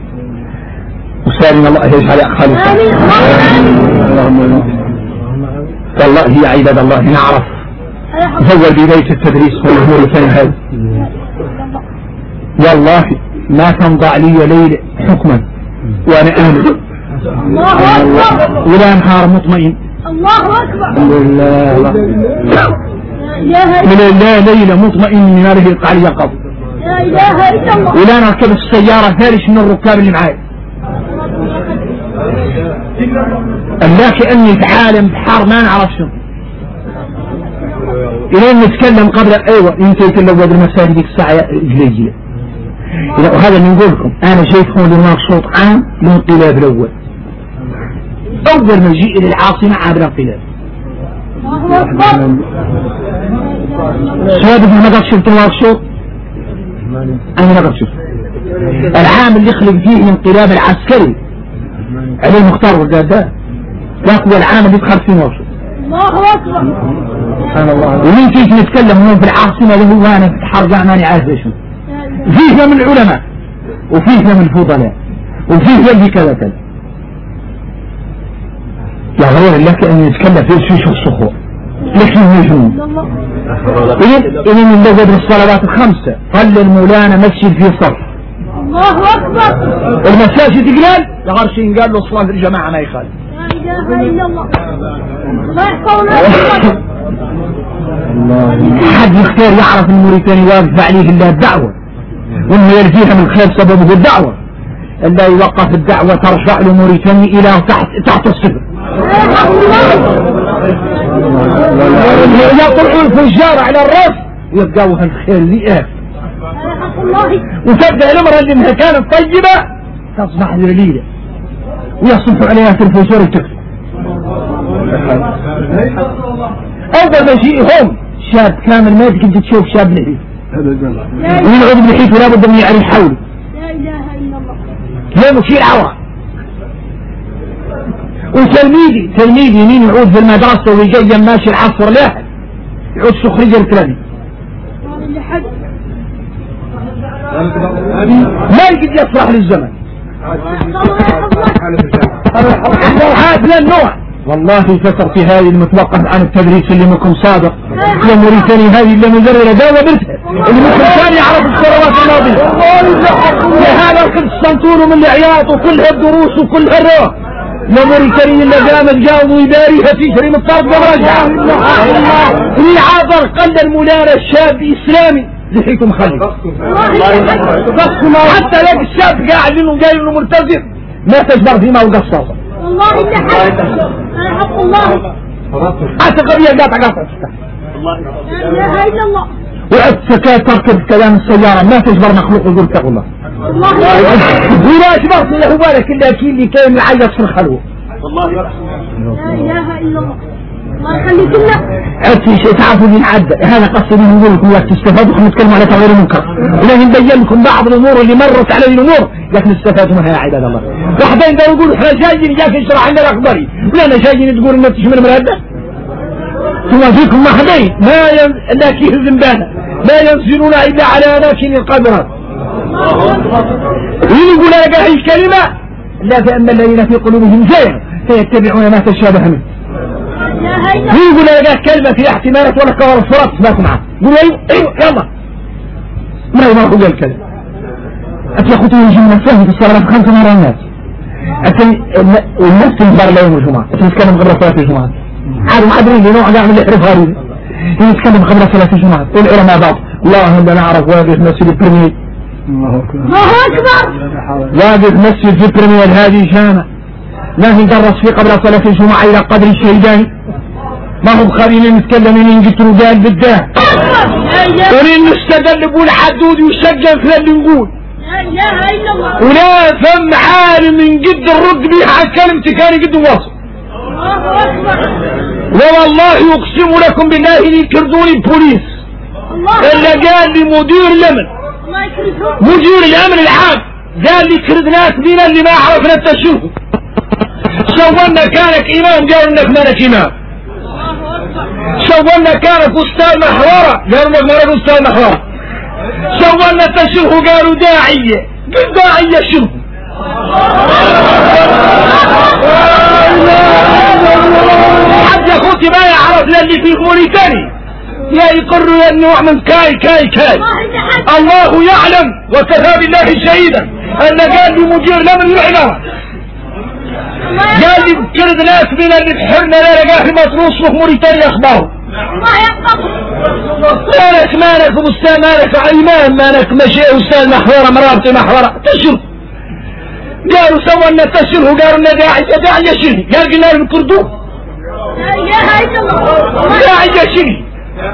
وسالم الله يجعل خالصا والله هي عباد الله نعرف هو بداية التدريس في موريتاني هذه والله ما تنضع لي ليل حكما وانا امن ولا نهار مطمئن. الله اكبر. الحمد لله من الله ليلة مطمئن من هذه القاع يقظ لا اله الا الله ولا نركب السيارة ثالث من الركاب اللي معاي الله كأني تعالم بحار ما نعرف شنو إلين نتكلم قبل ايوه انت يتلوى المساجد ديك الساعة جليجية وهذا اللي نقول لكم انا شايفكم للمقصود عام للانقلاب الاول اول مجيء الى العاصمة عام الانقلاب. الله اكبر. سابق ما قد شفت المقصود انا ما قد شفت العام اللي يخلق فيه الانقلاب العسكري علي المختار والقادة ذاك هو العام اللي يدخل فيه مقصود. الله اكبر. سبحان الله. ومين كيف نتكلم هون في العاصمة اللي هو انا في حرب ماني عارف ايش فيه من العلماء وفيه من الفضلاء وفيه اللي كذا كذا يا غير لك ان يتكلم في شيء الصخور لكن يجنون إذن من لغد الصلوات الخمسة قل المولانا مسجد في صف. الله أكبر. المساجد قلال لغرشين قال له صلاة الجماعة ما يخالف. لا إله إلا الله. الله يحفظنا. حد يختار يعرف الموريتاني واقف عليه إلا الدعوة وإنه يلزيها من خير سببه الدعوة إلا يوقف الدعوة ترجع لموريتاني إلى تحت الصفر. يطلعوا الفجار على الراس ويبقاوها الخير لئاف وتبدأ الأمر اللي منها كانت طيبة تصبح ذليلة ويصبح عليها في الفجور التكفي. أول ما يجيهم شاب كامل ما كنت تشوف شاب نحيف وينعود بنحيف ولا بد من يعرف حوله. لا إله إلا الله. لا مشير عورة. وتلميذي مين يعود في المدرسة ويجي ماشي العصر لاحق يعود سخرية الكلامي ما يقدر يصلح للزمن. هذا النوع والله فترة هذه المتوقف عن التدريس اللي منكم صادق يا موريتاني هذه اللي مجرد داوة برسل اللي منكم كان يعرف السنوات الماضية لهذا القسطنطين من العياط وكل هالدروس وكل هالروح يا موريتاني اللي قامت جاوبوا يداريها تشري من الطرد ورجع اللي عابر قل المولانا الشاب إسلامي لحيكم خليل حتى لك الشاب قاعد انه جاي انه ملتزم ما تجبر فيما وقصاصه والله انت حق الله حتى قضية قاطع لا اله الا الله وعدت تركب كلام السيارة ما تجبر مخلوق يقول تقول الله ولا اجبرت له بالك الا كي اللي كان يعيط في الخلوة لا اله الا الله الله يخليك لنا. عرفتي تعرفوا من عدى هذا قصدي نقول لكم وقت تستفادوا خلينا نتكلم على تغيير المنكر ولكن نبين لكم بعض الامور اللي مرت علي الامور لكن استفادوا منها يا عباد الله. واحدين قالوا يقولوا احنا جايين جاك نشرح عندنا الاخباري ولا جايين تقول ان تشمل من هذا ثم فيكم محدين لا كيه الزنبانه لا ينزلون الا على اماكن القبر يقول لك هذه الكلمة لا فأما الذين في قلوبهم زيغ فيتبعون ما تشابه منه. يقول لك كلمة في احتمالات ولا كوار الصراط تباكوا معه. يقول ايوه يلا ما هو الكلمة أتلقوا الجمعة فهم في الصلاة 5 مرات والناس تنبر له يوم الجمعة يتكلم قبل صلاة الجمعة عاد ما أدري لنوع قاعد من الحرف هذه يتكلم قبل صلاة الجمعة والعلماء بعض والله هذا نعرف واقف مسجد البرميل الله أكبر واقف مسجد في البرميل هذه جامع ما في درس في قبل صلاة الجمعة إلى قدر الشيداني ما هم خلينا نتكلم إن قلتوا قال بالداه ولين نستدل بقول حدود ويسجل في اللي نقول ولا فم عالم من قد الرد بيه على كلمتي كان قد واصل والله يقسم لكم بالله إن يكردوني بوليس إلا قال لي مدير الأمن مدير الأمن العام قال لي كرد ناس بينا اللي ما عرفنا التشوه سوّلنا كانك إمام قالوا إنك مالك إمام سوّلنا كانك أستاذ محورة قالوا إنك مالك أستاذ محورة سوّلنا التشوه قالوا داعية قل داعية شو حد يا أخوتي ما يعرف للي في موريتاني يا يقروا يا النوع من كاي الله يعلم وكفى بالله شهيدا أن قال لي مدير لمن العمارة قال لي كرد ناس من اللي بحرنا لا لقاه في مصر وصلوا موريتانيا أخباره مالك أستاذ مالك إمام مالك مشي أستاذ محورة مرابطي محورة تشر قالوا سوّلنا التشر وقالوا لنا داعي شري قال قلنا لهم كردوه داعي شري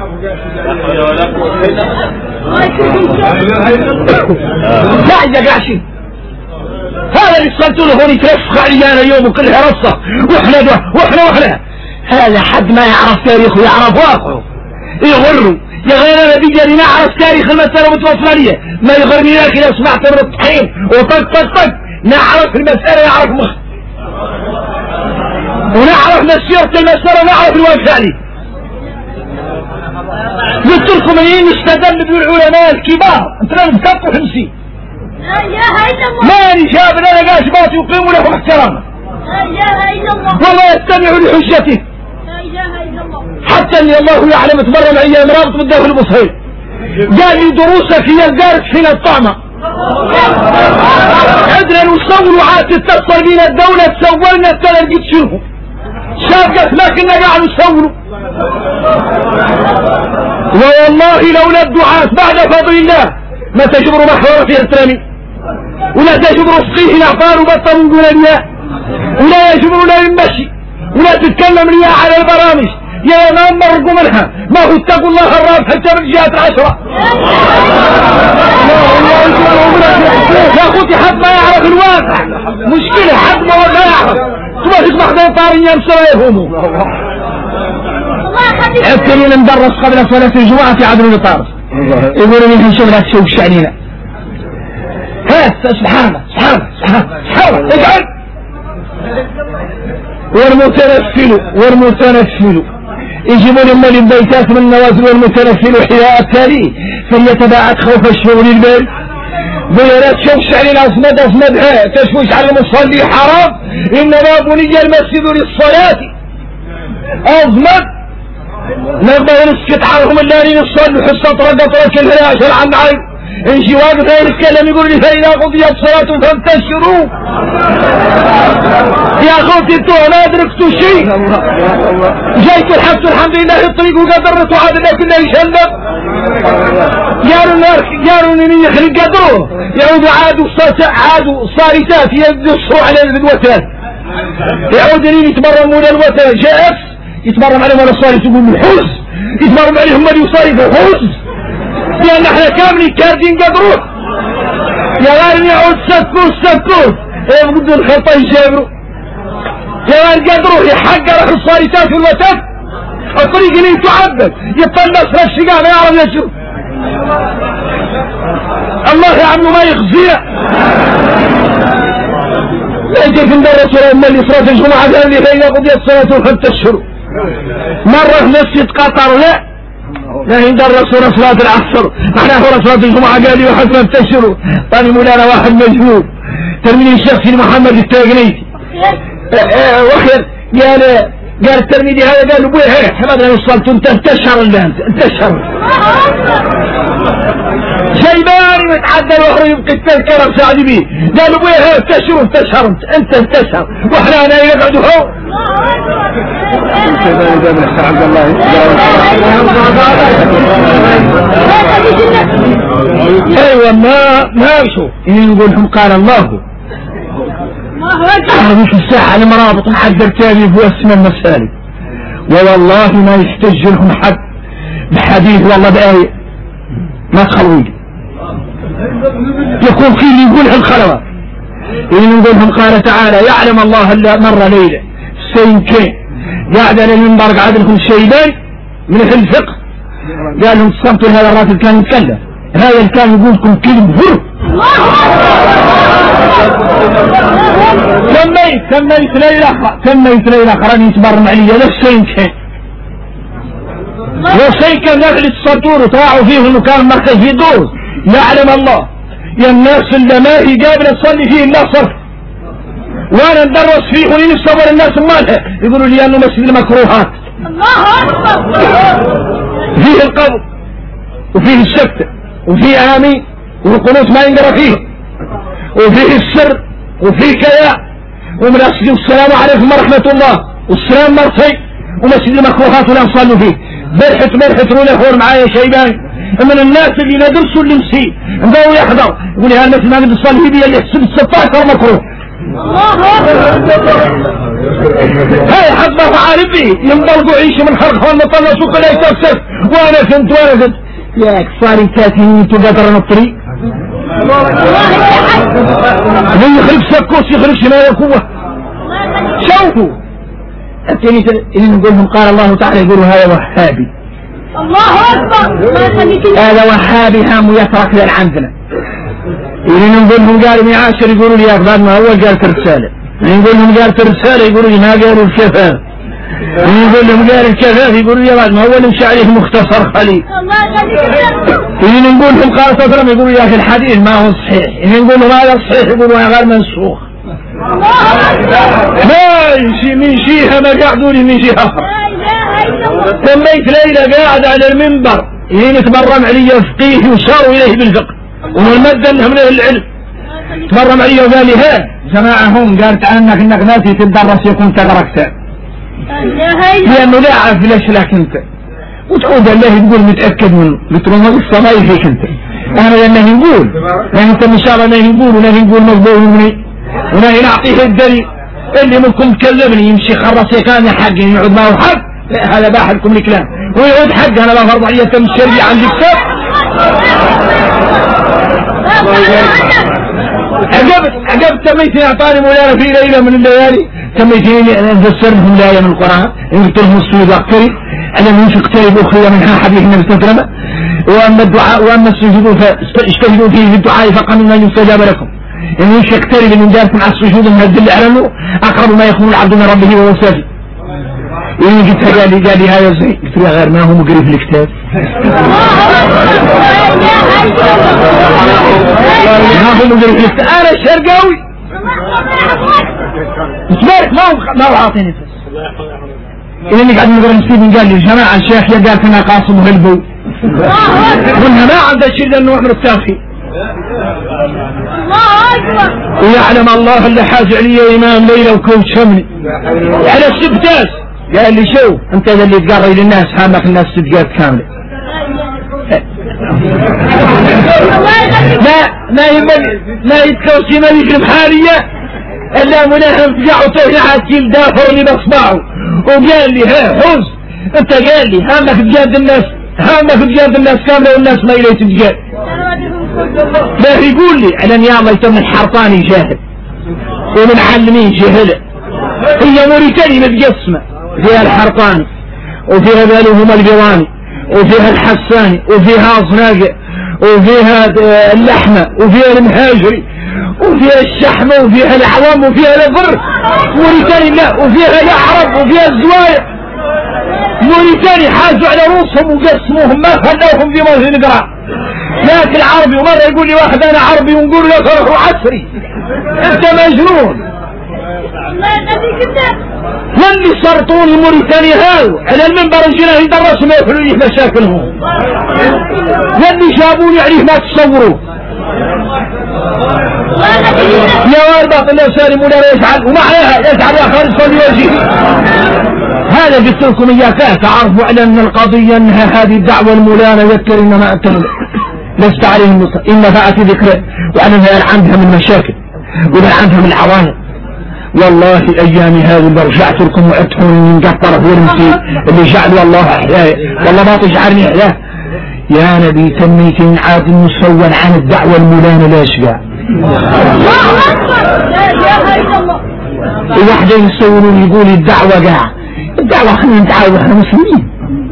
داعي قاشي هذا اللي صلتوا له هون يترفخ علينا يوم وكلها رصة واحنا هذا حد ما يعرف تاريخه يعرف واقعه يغروا يا غير انا بيجي نعرف تاريخ المسألة متوصلية ما يغرني لكن لو سمعت من الطحين وطق نعرف المسألة يعرف مخ ونعرف مسيرة المسألة ونعرف الوقت عليه قلت لكم اني نستدل بالعلماء الكبار انت لازم تقفوا حمسي ما نجاب لنا قاش باطي يقيموا لهم احتراما والله يستمعوا لحجته حتى اللي الله يعلم تمر معي مرابط بالداخل المصري قال لي دروسك هي الدارس حين الطعمة عدنا نصور عاد تتصل بينا الدولة تسولنا التلقيت شنو شاكت لكننا قاعد نصوروا والله لولا الدعاة بعد فضل الله ما تجبروا محورة في الثاني ولا تجبروا فقيه الأعطار وبطلوا نقول الياء ولا يجبروا لا يمشي ولا تتكلم رياء على البرامج يا ما مرقوا منها ما هو اتقوا الله الراب حتى من جهة 10 يا أخوتي حد ما يعرف الواقع مشكلة حد ما يعرف تبغى تسمع ذي طارين يمسوا يهموا أذكرين ندرس قبل صلاة الجمعة في عدل الطارس يقولوا لي هنشوف لك شوش علينا سبحان الله اجعل والمتنفل يجيبون لما البيتات من النوازل والمتنفل حياء التالي فليتباعد خوف الشغل البال بيرات شوش علينا أصمدها تشوش على المصلي حرام إنما بني المسجد للصلاة أصمد نبغى نسكت عنهم اللي نصلي حصة رقة كلها عشان عن عين انشي واقف غير الكلام يقول لي فإذا قضيت الصلاة فانتشروا يا أخوتي انتوا ما أدركتوا شيء جيت الحمد لله الطريق وقدرت وعاد الناس كلها يشلب قالوا انني يخلق قدروه يعودوا عادوا صارتات يدسوا على الوتان يعودوا يتمرمون الوتان جاء يتمرم عليهم ولا صارت يقول الحوز يتمرم عليهم من يصارف الحوز لأن احنا كاملين كاردين قدروه يا غير يعود سكوت يبقوا الخلطة يجابروا يا غير قدروه يحقر الصارتات في الوتان الطريق اللي تعبد يطلع في الشقاء ما يعرف يشوف الله يا عمو ما يخزيه لا يجيك ندرس ولا أما اللي صلاة الجمعة قال لي فإذا قضيت الصلاة فانتشروا مرة في مسجد قطر لا لا يدرسون صلاة العصر معناه صلاة الجمعة قال لي واحد ما انتشروا طاني مولانا واحد مجنون تلميذ الشيخ محمد التاقنيتي واخر قال التلميذ هذا قال ابوي هيك حمدنا وصلت انت انتشر الان انتشر شيباني متعدل وحري يبقي التذكرة بساعدي بيه قال ابوي هيك انتشر انت انتشر واحنا هنا يقعدوا هو شيباني قال الاخر عبد الله ايوه ما شو نقول لهم قال الله هذه الساعة المرابط محدر تاني هو اسم المسالك والله ما يحتج لهم حد بحديث والله بآية ما تخلوني يكون في اللي يقول الخلوات اللي نقول لهم قال تعالى يعلم الله الا مر ليلة سين كين قاعد على المنبر قاعد لكم شيبان من اهل الفقه قال لهم تصمتوا هذا الراجل كان يتكلم هذا كان يقول لكم كلمة فر سميت ليلة أخرى يتبرم علي لسين كين لسين كان نقل السطور وطاعوا فيه انه كان مركز في دور يعلم الله يا الناس اللي ما هي قابلة تصلي فيه الا صرف وانا ندرس فيه ولين الصبر الناس مالها يقولوا لي انه مسجد المكروهات الله اكبر فيه القبر وفيه السكتة وفيه آمين والقنوت ما ينقرأ فيه وفيه السر وفيه كياء ومسجد السلام عليكم ورحمة الله والسلام مرتين ومسجد المكروهات ولا نصلوا فيه برحت رونا حور معايا شيبان من الناس اللي ندرسوا اللي مسيء انضوا يحضر يقول لي هالناس ما قد نصلي بيه اللي يحسب 16 مكروه هاي حد ما فعال بيه ينبلقوا عيش من خرق هون نطلع سوق لا يتأسف وانا كنت ياك صار كاتين انتو قدرنا الطريق من يخرج سكوس يخرج شمال قوة شوفوا اللي نقول لهم قال الله تعالى يقولوا هذا وهابي الله اكبر هذا وهابي هام يترك ذا عندنا اللي نقول لهم قالوا معاشر يقولوا لي يا بعد ما اول قالت الرسالة نقول لهم قالت الرسالة يقولوا لي ما قالوا الكفاف يقول لهم قال الكفاف يقولوا لي بعد ما اول مشى عليه مختصر خليل اللي نقول لهم قال صدرم يقولوا يا اخي الحديث ما هو صحيح اللي نقول لهم هذا صحيح يقولوا غير منسوخ ما يمشي من جهه ما قعدوا لي من جهه سميت ليلى قاعد على المنبر يتبرم علي فقيه وشاروا اليه بالفقه ومن المادة انهم له العلم تبرم علي وقال لي ها جماعة هم قالت عنك انك ناسي تدرس يكون تدركت لانه لا اعرف ليش لك انت وتعود الله تقول متأكد منه بتقول ما الصبايا فيك انت انا لانه نقول يعني انت ان شاء الله انه نقول وناه نقول مقبول مني وناه نعطيه الدليل اللي منكم تكلمني يمشي خرصي كان حقي يعود معه حق لا هذا باح لكم الكلام ويعود حق انا لا فرض علي تم الشرعي عندي كتاب عجبت تميتني اعطاني مولانا في ليلة من الليالي تميتني ان افسرهم الآية من القرآن ان قلت لهم السجود اقترب انا من اقترب اخرى منها حديث النبي صلى الله عليه وسلم واما الدعاء واما السجود فاجتهدوا فيه في الدعاء فقالوا ان يستجاب لكم ان مش يقترب من جالس مع السجود من الدل على انه اقرب ما يكون العبد من ربه وهو ساجد إيه قلت قال لي هذا زي قلت له غير ما هو مقري في الكتاب ما هو مقري في الكتاب أنا الشرقاوي اسمارك ما هو عاطيني إني قاعد نقرأ نسيب قال لي جماعة الشيخ يا قال كنا قاصم غلبو قلنا ما عنده شيء لأنه عمر التافي ويعلم الله اللي حاج علي إمام ليلة وكوت شمني على السبتاس قال لي شو انت اللي تقرأي للناس هامك الناس صدقات كاملة ما يتكوسي ملك المحارية الا منهم فجعته نعاتيل دافر لي بصبعه وقال لي ها حوز انت قال لي هامك بجاد الناس كاملة والناس ما يليت بجاد لا يقول لي على نيامة يتم الحرطاني جاهل ومن علمين جهله هي موريتاني متقسمة فيها الحرطاني وفيها ذالهم الجواني وفيها الحساني وفيها صناقع وفيها اللحمة وفيها المهاجري وفيها الشحمة وفيها العوام وفيها الفر موريتاني لا وفيها الأعرب وفيها الزوايا موريتاني حازوا على رؤوسهم وقسموهم ما خلوهم في مرة نقرأ لكن عربي ومرة يقول لي واحد انا عربي ونقول له فرح عسري انت مجنون. واللي صرطون الموريتاني هاو على المنبر الجناه يدرسوا ما يحلوا لي مشاكلهم واللي جابوني عليه ما تصوروا يا واربط الله سالم ولا يجعل ومعناها يجعل يا خالد صلي وجهه. هذا قلت لكم اياه تعرفوا على ان القضيه انها هذه الدعوه المولانه يذكر انما اكل لست عليهم ان فاتي ذكر وانها عندها من مشاكل ولا عندها من عوائق. والله ايامي هذه اللي رجعت لكم وعدتوني من قطره ورمسي اللي جعلوا الله احياء والله ما تجعلني احياء يا نبي تميتين عاد مسول عن الدعوه المولانه لا يشقى. واحدة يصورون يقول الدعوة قاع الدعوة خلينا نتعاون احنا مسلمين.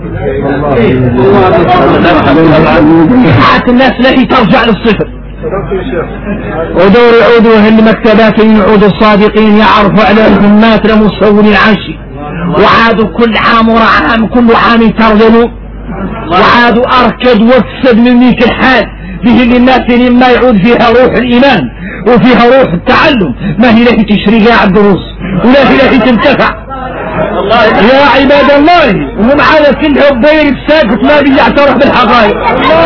حتى الناس لا ترجع للصفر ودور يعودوا اهل المكتبات يعودوا الصادقين يعرفوا على الهمات لمصورين العشي وعادوا كل عام ورا عام كل عام يترجموا وعادوا اركد وافسد من ذيك الحال به الناس ما يعود فيها روح الايمان وفيها روح التعلم ما هي لا تشري قاع الدروس ولا هي لا تنتفع. يا عباد الله وهم على كلها الضير الساكت ما بيعترف بالحقائق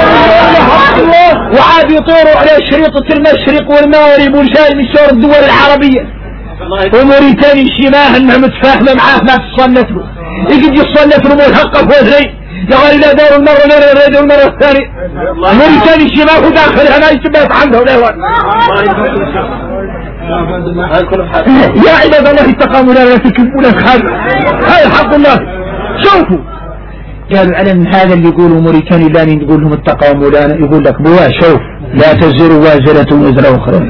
وعاد يطيروا على شريطة المشرق والمغرب والجاي من شور الدول العربية وموريتاني شماه انها متفاهمة معاه ما تصنت له يجي يصنت له ملحقة وزي يا غالي لا دور المرة لا دور المرة الثانية موريتاني شماه وداخلها ما يتبات عنده ولا يا عباد الله اتقاموا لا تكذبوا لا تخافوا هذا حق الله. شوفوا قالوا على هذا اللي يقولوا موريتاني لاني نقول لهم اتقوا مولانا يقول لك بوا شوف لا تزر وازرة وزر اخرى.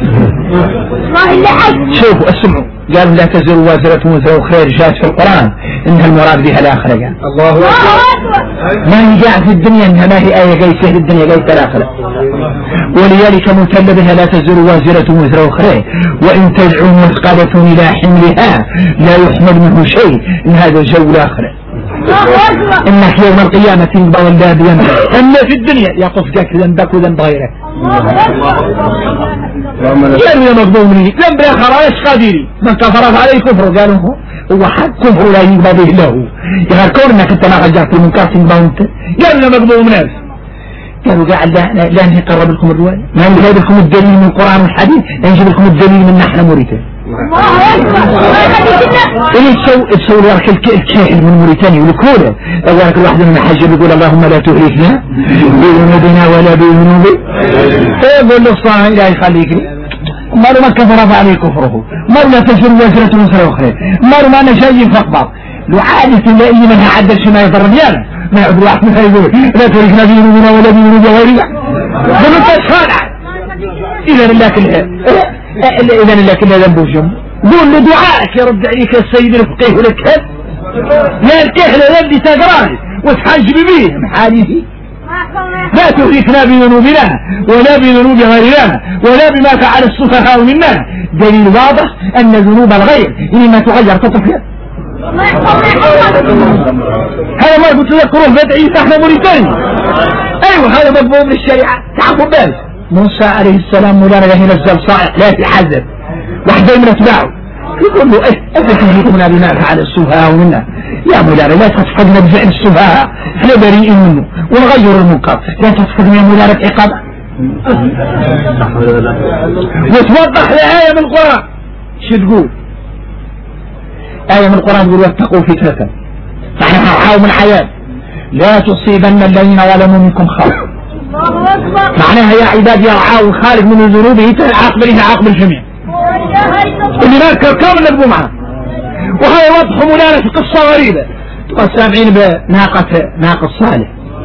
شوفوا اسمعوا قالوا لا تزر وازرة وزر اخرى جاءت في القرآن انها المراد بها الاخرة قال الله اكبر ما هي قاعد في الدنيا انها ما هي آية جاي سهل الدنيا جاي الاخرة ولذلك مثل بها لا تزر وازرة وزر اخرى وان تدعو مثقلة الى حملها لا يحمل منه شيء ان هذا جو الاخرة. انك يوم القيامة تنبغ الله بذنبك اما في الدنيا يقف لك ذنبك وذنب غيرك. قالوا يا مظلومني ذنب يا خرايش قادري من كفرت عليه كفر قالوا هو حق كفر لا ينبغ به له يغير انك انت ما غجرت المنكر تنبغ انت. قالوا يا مظلوم ناس قالوا قاعد لا نقرب لكم الرواية ما نجيب لكم الدليل من القرآن والحديث نجيب لكم الدليل من نحن موريتاني. تسوي لك الكاهل من موريتانيا والكولة أولك الواحد من الحج يقول اللهم لا تهلكنا بذنوبنا ولا بذنوبه يقول له الصلاة لا يخليك مالو ما كفر عليه كفره مالو لا تزر وزرة وزر أخرى مالو ما أنا جاي فقط لعادة لا إلي منها عدل شما يضر رجالا ما يعبد واحد منها يقول لا تهلكنا بذنوبنا ولا بذنوب غيرنا ذنوب تشهر إذن لكن ذنبه جم قول له دعائك يرد عليك السيد الفقيه ولك لا الكهل يبدي تقراني وتحجب به محاليه لا تهلكنا بذنوبنا ولا بذنوب غيرنا ولا بما فعل السفهاء منا دليل واضح أن ذنوب الغير إنما تغير تطفئ. هذا ما قلت لكم بدعي احنا موريتاني ايوه هذا مطلوب من الشريعة تعرفوا بالك موسى عليه السلام مولانا له نزل صائق لا يحذر واحد من اتباعه يقول له اتحدثنا بما فعل السفهاء منا يا مولانا لا تتفقنا بفعل السفهاء احنا بريئين منه ونغير المنكر لا تتفقنا يا مولانا بعقاب وتوضح الآية من القرآن شو تقول آية من القرآن تقول واتقوا فتنة نحن نحاول من حياة لا تصيبن الذين ظلموا منكم خاصة معناها يا عبادي يرعاوا خارج من ذنوبه عاقب لها عاقب الجميع اللي ما كركم نقبوا معه. وهذا يوضح مولانا في قصة غريبة سامعين بناقة صالح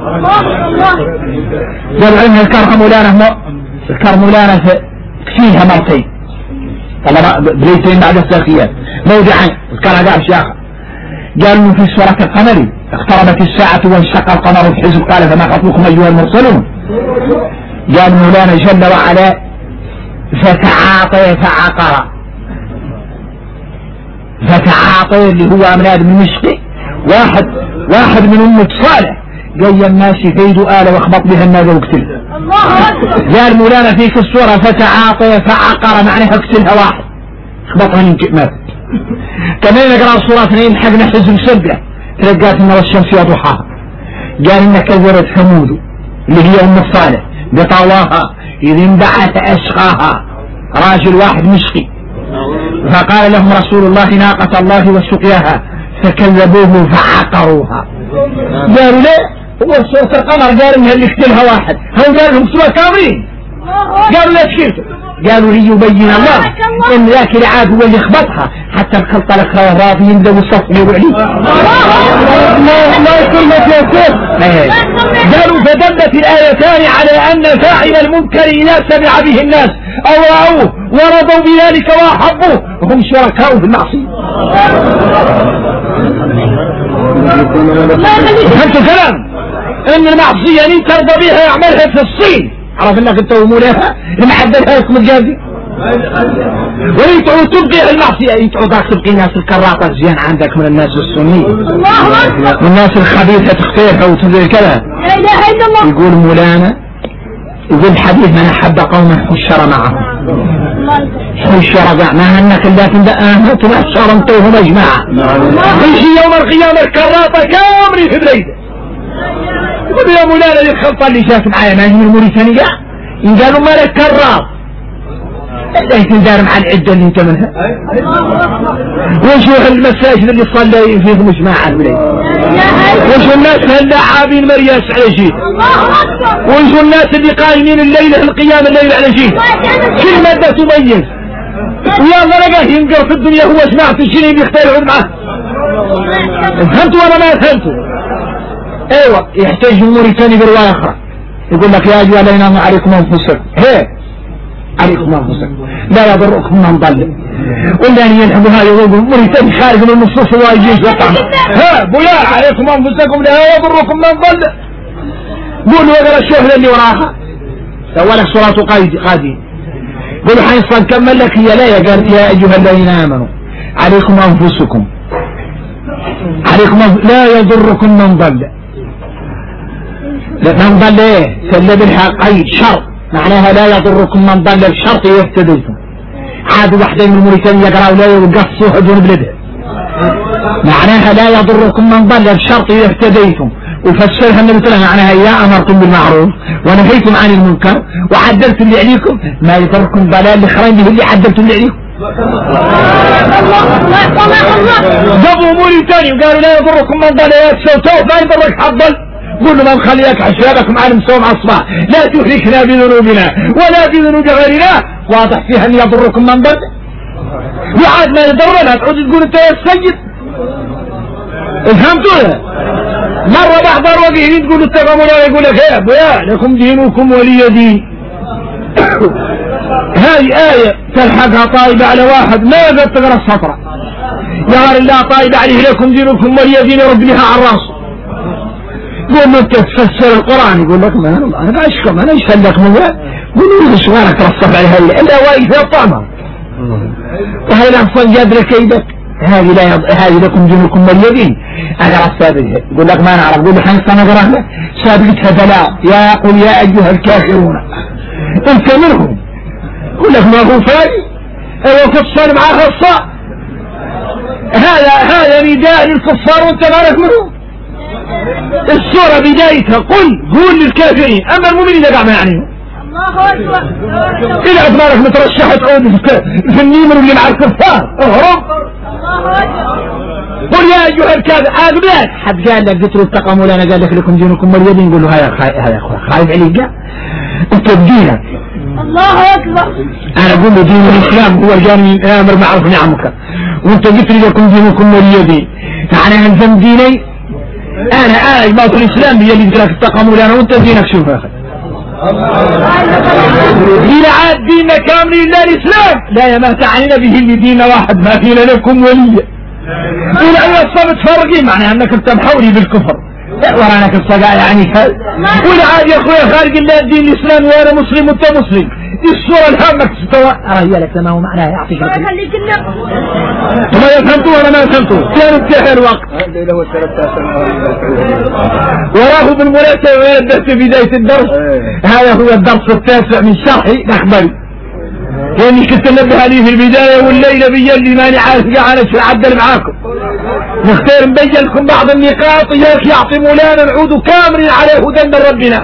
قالوا عنها الكر مولانا فيها مرتين والله بليتين بعد الثلاثيات موضعين الكرها قال شيخ قالوا في سورة القمر اقتربت الساعة وانشق القمر الحزب قال فما خطبكم أيها المرسلون. قال مولانا جل وعلا فتعاطي اللي هو أمناد من مشقي واحد واحد من أمة صالح جاي الناس يفيدوا آلة واخبط بها الناس واقتلها. قال مولانا فيك الصورة فتعاطي فعقر معناها اقتلها واحد اخبطها من مات. كمان نقرأ الصورة 2 حقنا حزب سبع تلقات النار الشمس ضحاها. قال إن كذبت ثمود اللي هي أم صالح بطواها إذ انبعث أشقاها راجل واحد مشقي فقال لهم رسول الله ناقة الله وسقياها فكذبوه فعقروها. قالوا لا هو صوت القمر قال إنها اللي اقتلها واحد هم قال لهم سوى كامرين. قالوا لا تشكيته قالوا ليبين الله ان ذاك العاد هو اللي خبطها حتى الخلطة الاخرى راضي يبدأ الصف يوعلي. الله يكرمك يا شيخ. قالوا فدلت الآيتان على أن فاعل المنكر إذا سمع به الناس أو رأوه ورضوا بذلك وأحبوه وهم شركاء في المعصية. فهمتوا كلام ان المعصية اللي ترضى بها يعملها في الصين عرف انك انت ومولاها اللي محددها لكم الجازي ويتعوا تبقي المعصية يتعوا ذاك تبقي الناس الكراطة زين عندك من الناس السنية والناس الخبيثة تختارها وتدري كذا. لا اله الا الله. يقول مولانا يقول الحديث من احب قوما حشر معهم حشر ما انك لا تحشر انتوهم اجماعا يجي يوم القيامة الكراطة كامري في بليده. يقول يا مولانا دي الخلطة اللي جات معايا ما هي من موريتانيا إن قالوا ما لك كرار ليس ندار مع العدة اللي انت منها وشو المساجد اللي صلى فيهم جماعة البلاد وشو الناس هاللاعبين مرياس على شيء وشو الناس اللي قايمين الليلة القيام الليل على شيء كل مادة تميز ويا ضرقه ينقر في الدنيا هو سمعت الشيء بيختار معه. فهمتوا ولا ما فهمتوا؟ ايوه يحتاج موريتاني برواية اخرى يقول لك يا ايها الذين امنوا عليكم انفسكم هي عليكم انفسكم لا يضركم من ضل ولا يلعبوا هاي يقولوا موريتاني خارج من النصوص وايجيش وطعم ها بويا عليكم انفسكم لا يضركم من ضل. قولوا اقرا الشهر اللي وراها اولك صورة قادي قولوا حيصل كمل لك هي لا قال يا ايها الذين امنوا عليكم انفسكم لا يضركم من ضل. من ضل ايه سلب الحقيقي شرط معناها لا يضركم من ضل بشرط يهتديكم. عاد واحدين من موريتانيا يقرأوا لا يقصوا حدون بلده معناها لا يضركم من ضل بشرط يهتديكم وفسرها النبي صلى الله عليه وسلم معناها يا امرتم بالمعروف ونهيتم عن المنكر وعدلتم اللي عليكم ما يضركم ضلال الاخرين به اللي عدلتم اللي عليكم. جابوا موريتانيا وقالوا لا يضركم من ضل يا ما يضرك حظل قل ما نخليك حسابكم على مسوم الصباح لا تهلكنا بذنوبنا ولا بذنوب غيرنا واضح فيها ان يضركم من ضل وعاد ما يضرنا تعود تقول انت يا السيد. فهمتوا مرة بحضر وقيهين تقول اتقامونا يقول لك يا ابويا لكم دينكم ولي دين. هذه آية تلحقها طايبة على واحد ماذا تقرأ السطرة يا الله طايبة عليه لكم دينكم ولي دين رب لها على الراس. قول له انت تفسر القرآن يقول لك ما انا اشكم انا اشهد لك مولاي قولوا له شوارك رصف عليها الا واقف يطعمها وهي الأحصان جادرة كيدك هذه لكم دينكم ولي دين. اقرا السابقة يقول لك ما نعرف قول له حنص انا اقرا لك سابقتها بلاء يا قل يا ايها الكافرون انت منهم يقول لك ما هو فاري ايوه كفار معاه الصاء هذا نداء للكفار وانت مالك منهم. السورة بدايتها قول للكافرين اما المؤمنين قاع ما يعنيهم. الله اكبر. إذا أدمارك مترشحة تعود في النيمر اللي مع الكفار اهرب. الله اكبر. قل يا أيها الكافر عاقبات حد قال لك قلت له اتقاموا لنا قال لك لكم دينكم ولي دين قول له هيا أخوة خايف عليك انت بدينك. الله اكبر. انا اقول له دين الاسلام هو الجاني امر معروف نعمك وانت قلت لي لكم دينكم ولي دين يعني الزم ديني انا باطل الاسلام هي اللي قلت لك اتقاموا لنا وانت دينك شوف يا اخي إلى عاد ديننا كامل إلا الإسلام لا يا ما تعنينا به اللي دين واحد ما فينا لكم ولي إلى أن الصبت فرقي معنى أنك أنت محولي بالكفر ورانا الصقاء يعني وإلى عاد يا أخويا خارج الله الدين الإسلام وأنا مسلم وأنت مسلم دي الصورة الهامة تستوى هي لك ما هو معناها يعطيك الله يخليك لنا. وما يفهمتوا ولا ما يفهمتوا كان انتهى الوقت. وراه بالمناسبة يبدأ في بداية الدرس هذا هو الدرس التاسع من شرح الأخباري. لاني كنت انبه عليه في البداية والليلة بيا اللي ماني عارف قاعد اتعدل معاكم. نختار نبين لكم بعض النقاط اياك يعطي مولانا نعود كاملين على هدى من ربنا.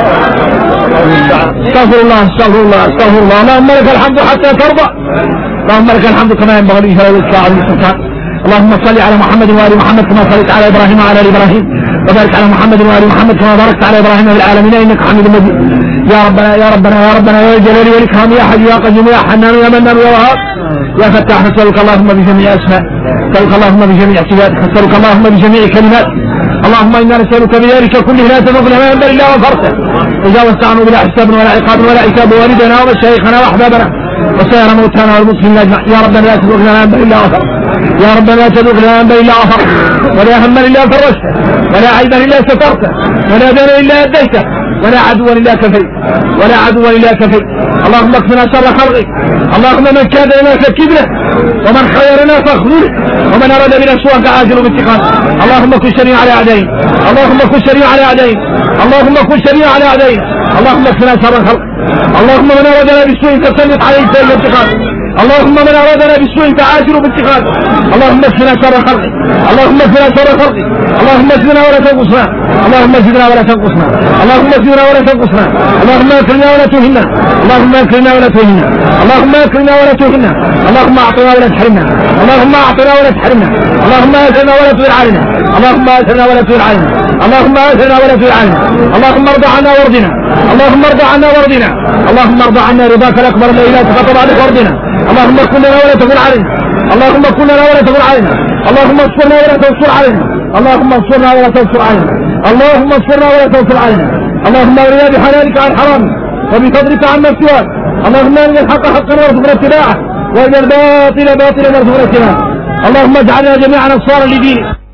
استغفر الله استغفر الله استغفر الله. اللهم لك الحمد حتى ترضى. اللهم لك الحمد كما ينبغي لجلال وجهك السلطان. اللهم صل على محمد وآل محمد كما صليت على ابراهيم وعلى ال ابراهيم وبارك على محمد وآل محمد كما باركت على ابراهيم في العالمين انك حميد مجيد. يا ربنا يا ربنا يا ربنا يا جلال والاكرام يا حي يا قيوم يا حنان يا منان يا وهاب يا فتاح نسألك اللهم بجميع اسماء نسألك اللهم بجميع صفاتك نسألك اللهم بجميع كلمات. اللهم انا نسألك بذلك كله لا تذق لنا من الا غفرته تجاوزت عنه بلا حساب ولا عقاب ولا عتاب والدنا ومشايخنا واحبابنا وسائر موتانا والمسلمين اجمعين. يا ربنا لا تذق لنا من الا غفرته يا ربنا لا تذق لنا من الا غفرته ولا هما الا فرجته ولا عيبا الا سترته ولا دنا الا اديته ولا عدوا الا كفيت ولا عدوا الا كفيت. اللهم اكفنا شر خلقك. اللهم من كاد لنا فكبره ومن خيرنا فاخذله ومن اراد بنا سوءا فعاجله بانتقام. اللهم كن شريعا على اعدائنا اللهم كن شريعا على اعدائنا اللهم كن شريعا على اعدائنا. اللهم اكفنا شر خلقك. اللهم من ارادنا بسوء فسلط عليه سيل الانتقام. اللهم من ارادنا بسوء فعاجله بانتقام. اللهم اكفنا شر خلقك. اللهم اكفنا شر خلقك. اللهم اكفنا ولا تنقصنا. اللهم اكفنا ولا تنقصنا. اللهم اكفنا ولا تنقصنا. اللهم اكرمنا ولا تهنا. اللهم اكرمنا ولا تهنا. اللهم اكرمنا ولا تهنا. اللهم اعطنا ولا تحرمنا. اللهم اعطنا ولا تحرمنا. اللهم اثرنا ولا تؤثر علينا. اللهم اثرنا ولا تؤثر علينا. اللهم اثرنا ولا تؤثر علينا. اللهم ارضى عنا وارضنا. اللهم ارضى عنا وارضنا. اللهم ارضى عنا رضاك الاكبر لا اله الا انت عليك وارضنا. اللهم كن لنا ولا تكن علينا. اللهم كن لنا ولا تكن علينا. اللهم انصرنا ولا تنصر علينا. اللهم انصرنا ولا تنصر علينا. اللهم انصرنا ولا تنصر علينا. اللهم ارنا بحلالك عن حرامك وبفضلك عما سواك. اللهم ارنا الحق حقا وارزقنا اتباعه وارنا الباطل باطلا وارزقنا اجتنابه. اللهم اجعلنا جميعا انصارا لدينك.